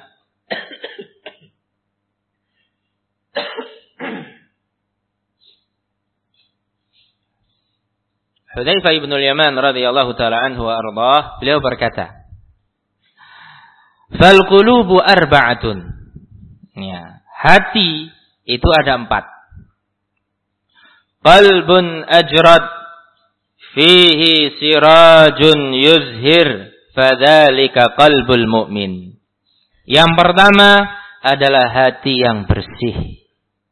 Hudzaifah bin Yaman radhiyallahu taala anhu wa ardhah, beliau berkata, "Fal qulubu arba'atun." Ya, hati itu ada empat. Qalbun ajrad fihi sirajun yuzhir fadzalika qalbul mu'min. Yang pertama adalah hati yang bersih,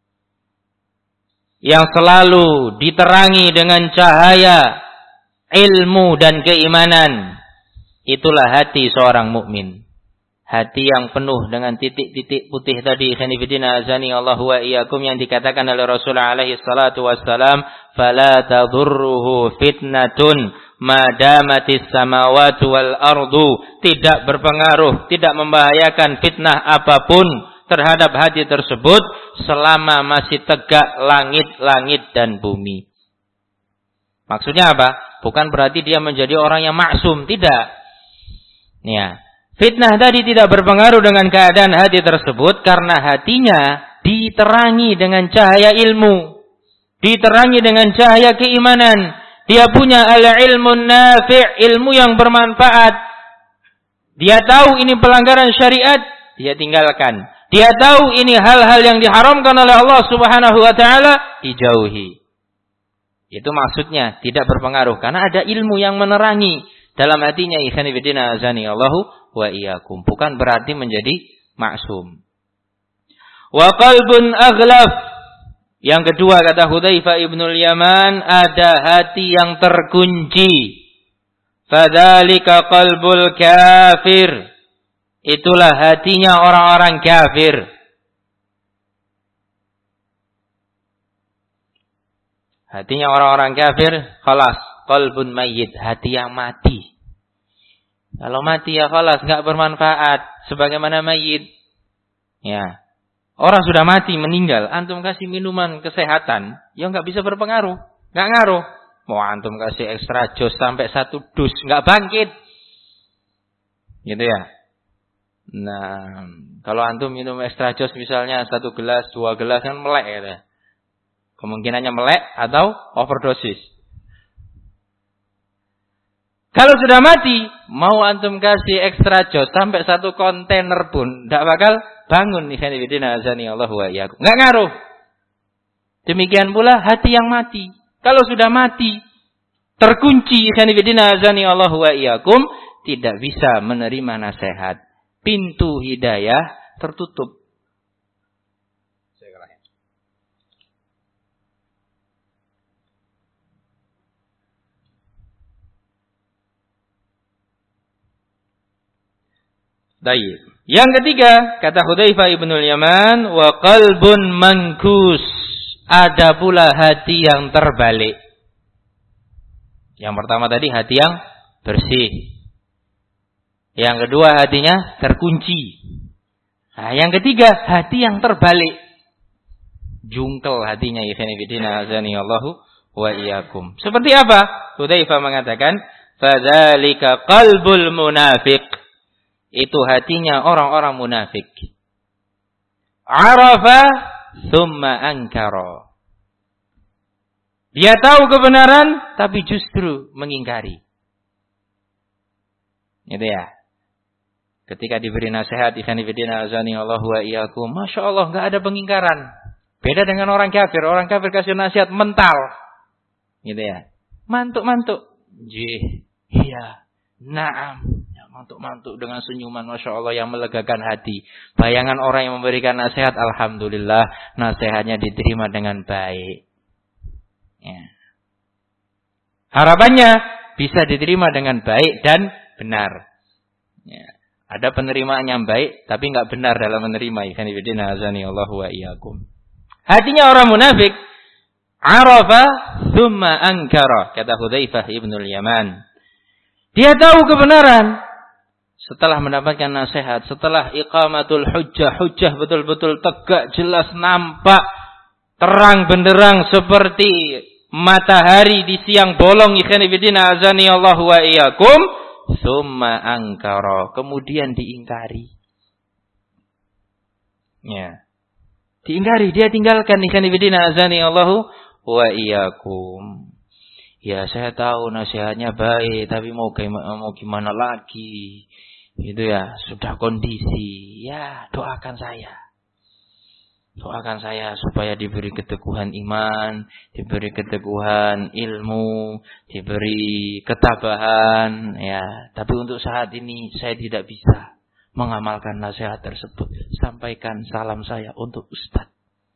yang selalu diterangi dengan cahaya ilmu dan keimanan. Itulah hati seorang mukmin. Hati yang penuh dengan titik-titik putih tadi, khanifidina azani Allahu wa iyyakum, yang dikatakan oleh Rasulullah alaihi salatu wassalam, fala tadurruhu fitnatun madamatis samawati wal ardu. Tidak berpengaruh, tidak membahayakan fitnah apapun terhadap hati tersebut selama masih tegak langit-langit dan bumi. Maksudnya apa? Bukan berarti dia menjadi orang yang maksum, tidak. Ya. Fitnah tadi tidak berpengaruh dengan keadaan hati tersebut karena hatinya diterangi dengan cahaya ilmu, diterangi dengan cahaya keimanan. Dia punya al-ilmun nafi', ilmu yang bermanfaat. Dia tahu ini pelanggaran syariat, dia tinggalkan. Dia tahu ini hal-hal yang diharamkan oleh Allah Subhanahu wa taala, dijauhi. Itu maksudnya tidak berpengaruh karena ada ilmu yang menerangi dalam hatinya. Ikhwani fillah azani Allahu wa iyyakum. Bukan berarti menjadi maksum. Wa qalbun aghlaf. Yang kedua kata Hudzaifah bin Yaman, ada hati yang terkunci. Fadzalika qalbul kafir. Itulah hatinya orang-orang kafir. Hatinya orang-orang kafir, khalas, qalbun mayyit, hati yang mati. Kalau mati ya khalas, enggak bermanfaat, sebagaimana mayyit. Ya. Orang sudah mati, meninggal, antum kasih minuman kesehatan, ya enggak bisa berpengaruh, enggak ngaruh. Mau antum kasih ekstra jus sampai satu dus, enggak bangkit. Gitu ya. Nah, kalau antum minum ekstra jus misalnya satu gelas, dua gelas kan melek ya. Kemungkinannya melek atau overdosis. Kalau sudah mati, mau antum kasih ekstra jos sampai satu kontainer pun tidak bakal bangun. Nggak ngaruh. Demikian pula hati yang mati. Kalau sudah mati, terkunci, tidak bisa menerima nasihat. Pintu hidayah tertutup. Baik. Yang ketiga, kata Hudzaifah bin Yaman, wa qalbun mankus. Ada pula hati yang terbalik. Yang pertama tadi hati yang bersih. Yang kedua hatinya terkunci. Nah, yang ketiga hati yang terbalik. Jungkel hatinya, ikhwani fillah azani Allahu wa iyyakum. Seperti apa? Hudzaifah mengatakan, fadzalika qalbul munafiq. Itu hatinya orang-orang munafik. Arafa thumma ankara. Dia tahu kebenaran tapi justru mengingkari. Itu ya. Ketika diberi nasihat, ikhwan fillah azani Allahu wa iyyakum, Masya Allah enggak ada pengingkaran. Beda dengan orang kafir. Orang kafir kasih nasihat mental. Gitu ya. Mantuk-mantuk. Jih. Iya. Naam. Ya, mantuk-mantuk dengan senyuman. Masya Allah yang melegakan hati. Bayangan orang yang memberikan nasihat. Alhamdulillah. Nasihatnya diterima dengan baik. Ya. Harapannya bisa diterima dengan baik dan benar. Ya. Ada penerimaan yang baik. Tapi nggak benar dalam menerima. Ikhwan fillah azani Allahu wa iyyakum. Hatinya orang munafik, arafa thumma ankara, kata Hudzaifah ibnul Yaman. Dia tahu kebenaran setelah mendapatkan nasihat, setelah iqamatul hujjah, hujjah betul-betul tegak, jelas, nampak, terang benderang seperti matahari di siang bolong. Ikhwan fillah azani Allahu wa iyyakum. Thumma ankara, kemudian diingkari. Ya. Diingkari, dia tinggalkan. Ikhwan fillah azani Allahu wa iyyakum. Ya, saya tahu nasihatnya baik, tapi mau gimana, mau gimana lagi? Itu ya, sudah kondisi. Ya, doakan saya. Doakan saya supaya diberi keteguhan iman, diberi keteguhan ilmu, diberi ketabahan, ya. Tapi untuk saat ini saya tidak bisa mengamalkan nasihat tersebut. Sampaikan salam saya untuk Ustaz.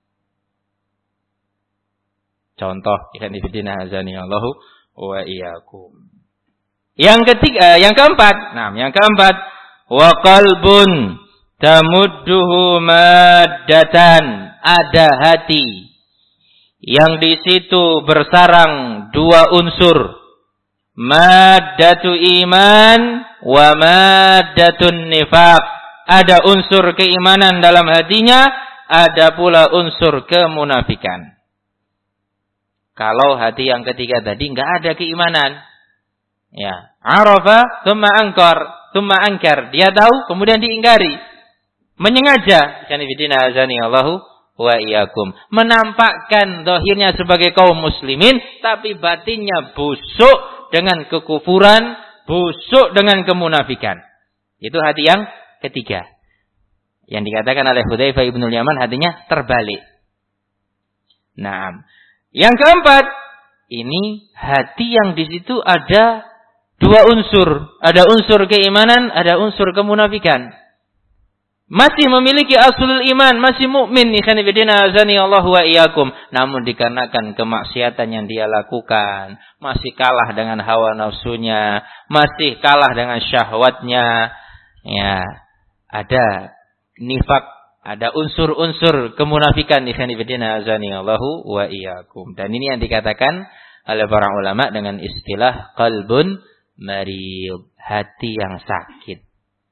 Contoh, ikhwan fillah azani Allahu wa iyyakum. Yang ketiga, yang keempat, nah, yang keempat, wa qalbun tamudduhu maddatan, ada hati yang di situ bersarang dua unsur, maddatu iman wa maddatun nifaq. Ada unsur keimanan dalam hatinya, ada pula unsur kemunafikan. Kalau hati yang ketiga tadi enggak ada keimanan, ya, arafa tsumma ankar, tsumma ankar, dia tahu kemudian diingkari. Menyengaja, kanifidina azani Allahu wa iyyakum, menampakkan zahirnya sebagai kaum muslimin tapi batinnya busuk dengan kekufuran, busuk dengan kemunafikan. Itu hati yang ketiga. Yang dikatakan oleh Hudzaifah ibnul Yaman, hatinya terbalik. Nah, yang keempat, ini hati yang di situ ada dua unsur, ada unsur keimanan, ada unsur kemunafikan. Masih memiliki aslul iman, masih mukmin, ikhwan fillah azani Allahu wa iyyakum, namun dikarenakan kemaksiatan yang dia lakukan, masih kalah dengan hawa nafsunya, masih kalah dengan syahwatnya, ya, ada nifak, ada unsur-unsur kemunafikan, ikhwan fillah azani Allahu wa iyyakum. Dan ini yang dikatakan oleh para ulama dengan istilah qalbun marid, hati yang sakit.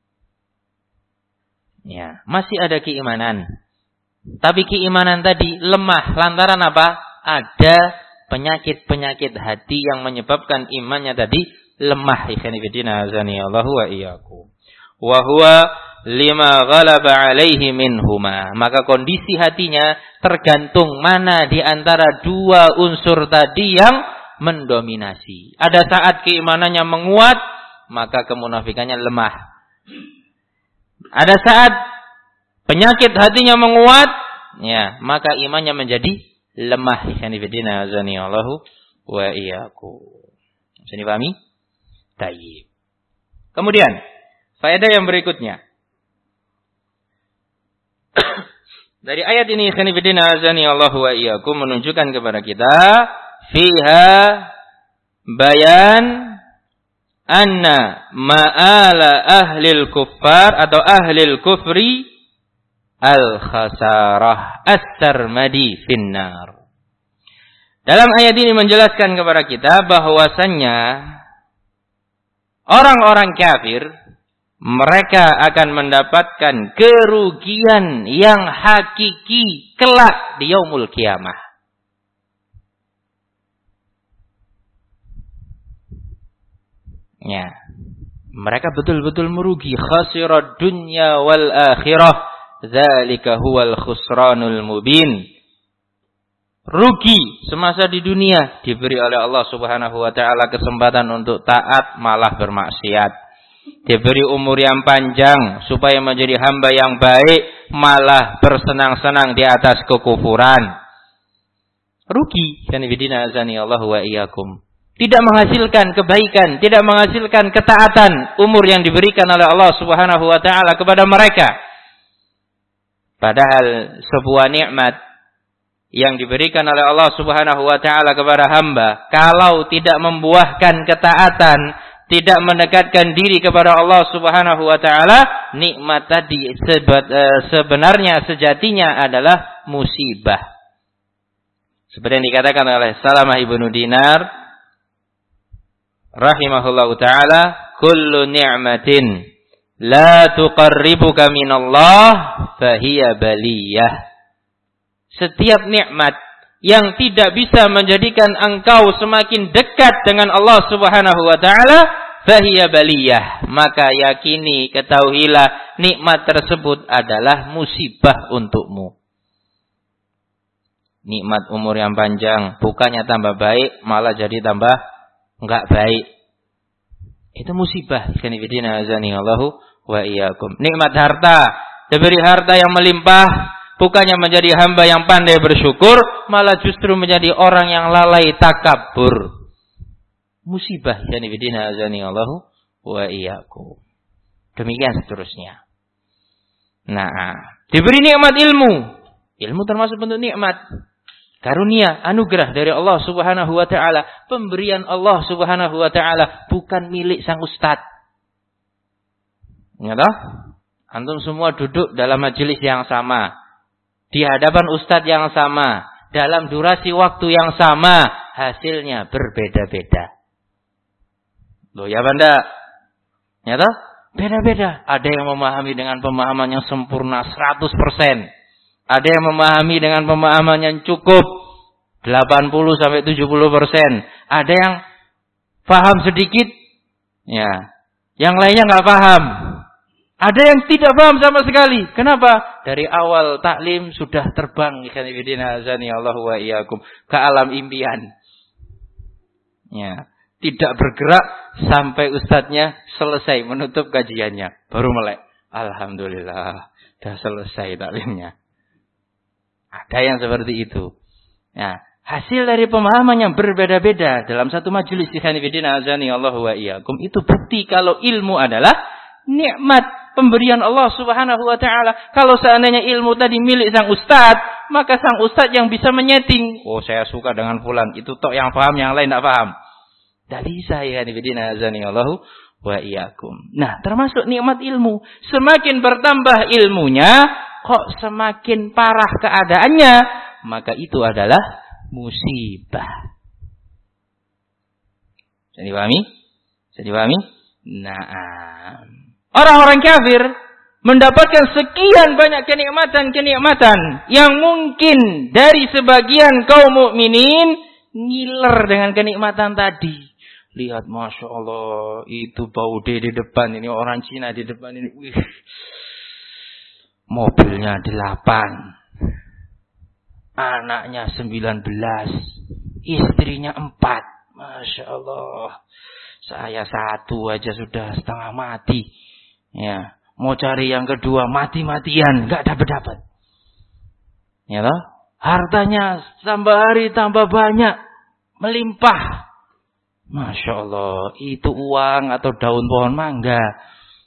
Ya, masih ada keimanan. Tapi keimanan tadi lemah lantaran apa? Ada penyakit-penyakit hati yang menyebabkan imannya tadi lemah. Ikhwan fillah azani Allahu wa iyyakum. Wa huwa lima ghalaba alaihi minhuma. Maka kondisi hatinya tergantung mana di antara dua unsur tadi yang mendominasi. Ada saat keimanannya menguat, maka kemunafikannya lemah. Ada saat penyakit hatinya menguat, ya, maka imannya menjadi lemah. Ikhwan fillah azani Allahu wa iyyakum. Bisa dipahami? Baik. Kemudian, faedah yang berikutnya. Dari ayat ini ikhwan fillah azani Allahu wa iyyakum menunjukkan kepada kita fiha bayan anna ma'ala ahlil kuffar atau ahlil kufri al-khasarah as-sarmadi finnar. Dalam ayat ini menjelaskan kepada kita bahwasannya orang-orang kafir mereka akan mendapatkan kerugian yang hakiki kelak di yaumul kiamah. Ya, mereka betul-betul merugi. Khasirad dunya wal akhirah, dzalika huwal khusranul mubin. Rugi semasa di dunia, diberi oleh Allah Subhanahu wa taala kesempatan untuk taat malah bermaksiat. Diberi umur yang panjang supaya menjadi hamba yang baik, malah bersenang-senang di atas kekufuran. Rugi. Kanibidina azani Allah wa iyyakum. Tidak menghasilkan kebaikan, tidak menghasilkan ketaatan umur yang diberikan oleh Allah Subhanahu wa taala kepada mereka. Padahal sebuah nikmat yang diberikan oleh Allah Subhanahu wa taala kepada hamba, kalau tidak membuahkan ketaatan, tidak mendekatkan diri kepada Allah Subhanahu wa taala, nikmat tadi sebenarnya sejatinya adalah musibah. Seperti yang dikatakan oleh Salamah ibnu Dinar rahimahullahu taala, kullu ni'matin la tuqarribuka minallah fahiya baliyah. Setiap nikmat yang tidak bisa menjadikan engkau semakin dekat dengan Allah Subhanahu wa taala, fahiya baliyah, maka yakini, ketahuilah nikmat tersebut adalah musibah untukmu. Nikmat umur yang panjang bukannya tambah baik, malah jadi tambah enggak baik. Itu musibah. Kanibidina azani Allahu wa iyyakum. Nikmat harta, diberi harta yang melimpah, bukannya menjadi hamba yang pandai bersyukur, malah justru menjadi orang yang lalai takabur. Musibah. Kanibidina azani Allahu wa iyyakum. Demikian seterusnya. Nah, diberi nikmat ilmu. Ilmu termasuk bentuk nikmat. Karunia, anugerah dari Allah Subhanahu wa taala, pemberian Allah Subhanahu wa taala, bukan milik sang ustaz. Ya toh? Antum semua duduk dalam majelis yang sama, di hadapan ustaz yang sama, dalam durasi waktu yang sama, hasilnya berbeda-beda. Loh ya Banda? Ya toh? Beda-beda. Ada yang memahami dengan pemahaman yang sempurna seratus persen. Ada yang memahami dengan pemahaman yang cukup delapan puluh sampai tujuh puluh persen. Ada yang paham sedikit, ya. Yang lainnya nggak paham. Ada yang tidak paham sama sekali. Kenapa? Dari awal taklim sudah terbang ikhwan fillah azani Allah wa iyyakum ke alam impian. Ya, tidak bergerak sampai ustadznya selesai menutup kajiannya, baru melek. Alhamdulillah, sudah selesai taklimnya. Ada yang seperti itu. Nah, hasil dari pemahaman yang berbeda-beda dalam satu majelis ikhwan fillah azani Allah wa iyyakum, itu bukti kalau ilmu adalah nikmat pemberian Allah Subhanahu wa taala. Kalau seandainya ilmu tadi milik sang ustaz, maka sang ustaz yang bisa menyeting. Oh, saya suka dengan fulan, itu tok yang paham, yang lain tidak paham. Tidak bisa ya ikhwan azani Allah wa iyyakum. Nah, termasuk nikmat ilmu. Semakin bertambah ilmunya, kok semakin parah keadaannya, maka itu adalah musibah. Bisa dipahami? Bisa dipahami? Nah, orang-orang kafir mendapatkan sekian banyak kenikmatan-kenikmatan yang mungkin dari sebagian kaum mukminin ngiler dengan kenikmatan tadi. Lihat, Masya Allah, itu Baude di depan, ini orang Cina di depan ini. Wih. Mobilnya delapan, anaknya sembilan belas, istrinya empat. Masya Allah, saya satu aja sudah setengah mati. Ya, mau cari yang kedua mati-matian, nggak dapat-dapat. Ya loh, hartanya tambah hari tambah banyak, melimpah. Masya Allah, itu uang atau daun pohon mangga.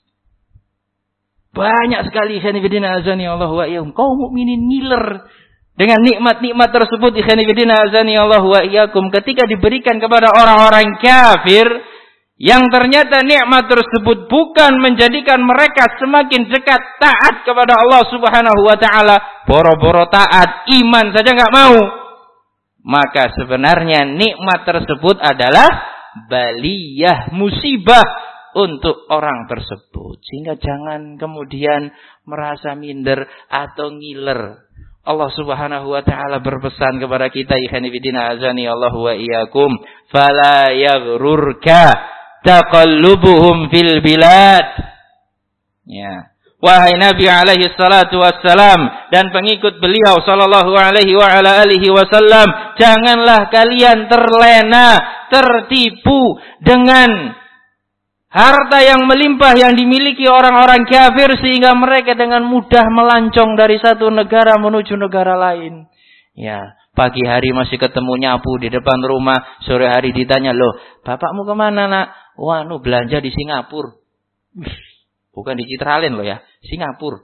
Banyak sekali ikhwan fillah azani Allah wa iyyakum, kaum mukminin ngiler dengan nikmat-nikmat tersebut ikhwan fillah azani Allah wa iyyakum ketika diberikan kepada orang-orang kafir yang ternyata nikmat tersebut bukan menjadikan mereka semakin dekat taat kepada Allah Subhanahu wa taala, boro-boro taat, iman saja enggak mau. Maka sebenarnya nikmat tersebut adalah baliyah, musibah untuk orang tersebut. Sehingga jangan kemudian merasa minder atau ngiler. Allah Subhanahu wa taala berpesan kepada kita, ikhwan fillah azani Allah wa iyyakum, fala yaghrurka taqallubuhum fil bilad. Ya. Wahai Nabi alaihi salatu wassalam dan pengikut beliau sallallahu alaihi wa ala alihi wasallam, janganlah kalian terlena, tertipu dengan Harta yang melimpah yang dimiliki orang-orang kafir sehingga mereka dengan mudah melancong dari satu negara menuju negara lain. Ya, pagi hari masih ketemu nyapu di depan rumah, sore hari ditanya, "Loh, bapakmu kemana, Nak?" "Wah, nu belanja di Singapura." Bukan di Citralen loh ya, Singapura.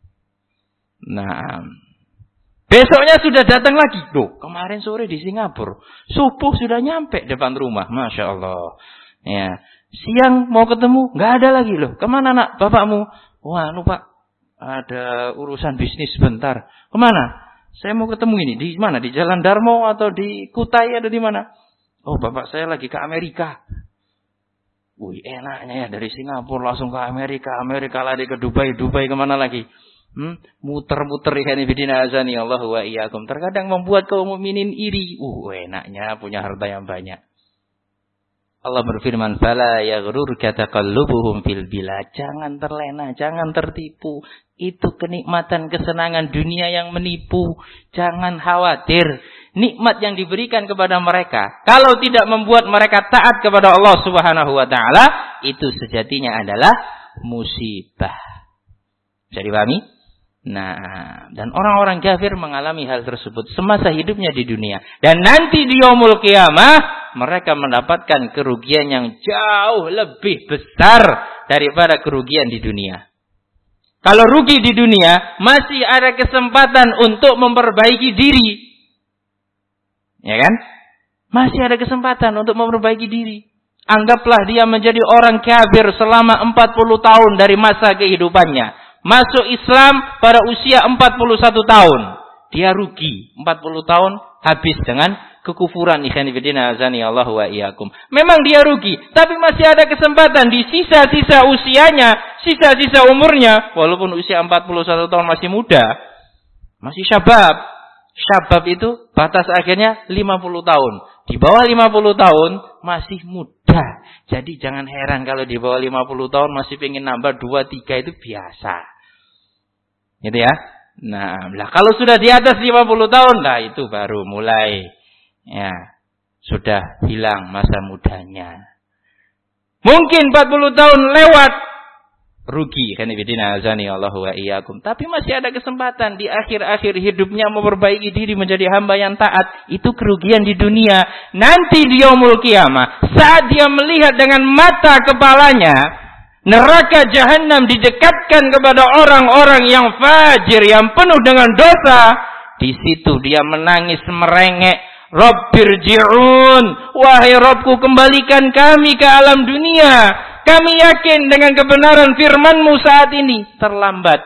Nah, besoknya sudah datang lagi. Loh, kemarin sore di Singapura. Subuh sudah nyampe depan rumah. Masya Allah. Ya. Siang mau ketemu, nggak ada lagi loh. Kemana, Nak, bapakmu? "Wah, nu Pak, ada urusan bisnis sebentar." "Kemana?" "Saya mau ketemu ini." "Di mana? Di Jalan Darmo atau di Kutai atau di mana?" "Oh, bapak saya lagi ke Amerika." Wih, enaknya ya dari Singapura langsung ke Amerika, Amerika lari ke Dubai, Dubai kemana lagi? Hmm, muter-muter ikhwan fillah azani Allah wa iyyakum. Terkadang membuat kaum mukminin iri. Uh, enaknya punya harta yang banyak. Allah berfirman, "Fala yaghrurka taqallubuhum fil bilad." Jangan terlena, jangan tertipu. Itu kenikmatan kesenangan dunia yang menipu. Jangan khawatir. Nikmat yang diberikan kepada mereka, kalau tidak membuat mereka taat kepada Allah Subhanahu wa taala, itu sejatinya adalah musibah. Bisa dipahami? Nah, dan orang-orang kafir mengalami hal tersebut semasa hidupnya di dunia. Dan nanti di yaumul qiyamah, mereka mendapatkan kerugian yang jauh lebih besar daripada kerugian di dunia. Kalau rugi di dunia, masih ada kesempatan untuk memperbaiki diri. Ya kan? Masih ada kesempatan untuk memperbaiki diri. Anggaplah dia menjadi orang kafir selama empat puluh tahun dari masa kehidupannya. Masuk Islam pada usia empat puluh satu tahun. Dia rugi. empat puluh tahun habis dengan kekufuran. Ikhwan fillah azani Allah wa iyyakum. Memang dia rugi. Tapi masih ada kesempatan di sisa-sisa usianya. Sisa-sisa umurnya. Walaupun usia empat puluh satu tahun masih muda. Masih syabab. Syabab itu batas akhirnya lima puluh tahun. Di bawah lima puluh tahun masih muda. Jadi jangan heran kalau di bawah lima puluh tahun masih pengen nambah dua tiga itu biasa. Gitu ya. Nah, lah kalau sudah di atas lima puluh tahun, nah itu baru mulai ya sudah hilang masa mudanya. Mungkin empat puluh tahun lewat, rugi kan ibadina azani Allah wa iyyakum. Tapi masih ada kesempatan di akhir-akhir hidupnya memperbaiki diri menjadi hamba yang taat. Itu kerugian di dunia. Nanti di yaumul qiyamah, saat dia melihat dengan mata kepalanya neraka jahanam didekatkan kepada orang-orang yang fajir, yang penuh dengan dosa, di situ dia menangis merengek, "Rabbirji'un, wahai Rabbku, kembalikan kami ke alam dunia. Kami yakin dengan kebenaran firman-Mu saat ini." Terlambat.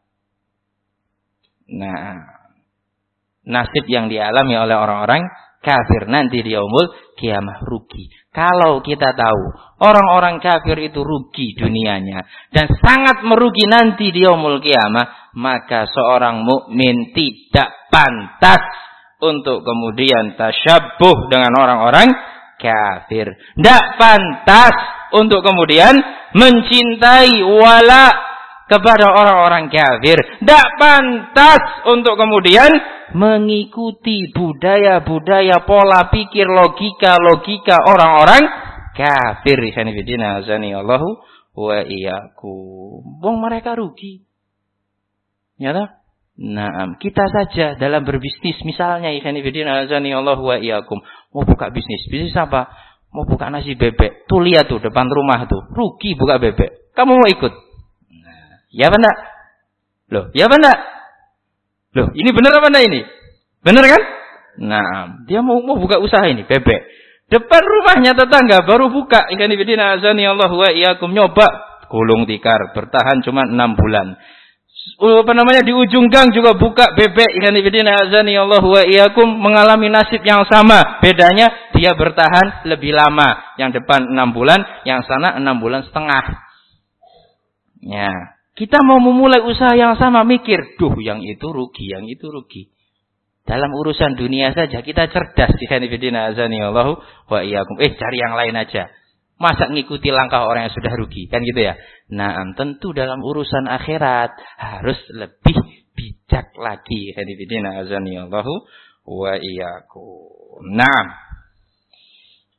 Nah, nasib yang dialami oleh orang-orang kafir nanti di yaumul kiamah rugi. Kalau kita tahu orang-orang kafir itu rugi dunianya dan sangat merugi nanti di yaumul kiamah, maka seorang mukmin tidak pantas untuk kemudian tasyabbuh dengan orang-orang kafir. Tidak pantas untuk kemudian mencintai wala kepada orang-orang kafir. Tidak pantas untuk kemudian mengikuti budaya-budaya, pola pikir, logika-logika orang-orang kafir. Ikhwanifidina azani Allahu wa iyyakum. Wong mereka rugi. Ya toh? Nah, kita saja dalam berbisnis misalnya, ikhwanifidina azani Allahu wa iyyakum, mau buka bisnis. Bisnis apa? Mau buka nasi bebek. Tuh lihat tuh depan rumah tuh, rugi buka bebek. Kamu mau ikut? Nah, ya apa enggak? Loh, ya apa enggak? Loh, ini benar apa enggak ini? Benar kan? Nah, dia mau mau buka usaha ini, bebek. Depan rumahnya tetangga baru buka. Ikan ibadina azani Allah wa iyyakum, nyoba gulung tikar, bertahan cuma enam bulan. Apa namanya, di ujung gang juga buka bebek. Ikan ibadina azani Allah wa iyyakum, mengalami nasib yang sama. Bedanya dia bertahan lebih lama. Yang depan enam bulan, yang sana enam bulan setengah. Ya. Kita mau memulai usaha yang sama, mikir, duh yang itu rugi, yang itu rugi. Dalam urusan dunia saja kita cerdas. Ikhwanifidina azani Allahu wa iyyakum. Eh, cari yang lain aja. Masa ngikuti langkah orang yang sudah rugi, kan gitu ya. Nah, tentu dalam urusan akhirat harus lebih bijak lagi. Ikhwanifidina azani Allahu wa iyyakum. Nah,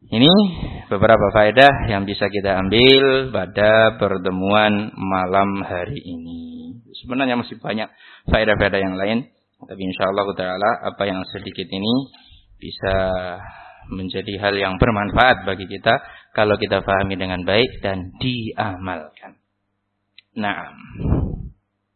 Ini beberapa faedah yang bisa kita ambil pada pertemuan malam hari ini. Sebenarnya masih banyak faedah-faedah yang lain, tapi insyaallah taala apa yang sedikit ini bisa menjadi hal yang bermanfaat bagi kita kalau kita pahami dengan baik dan diamalkan. Nah,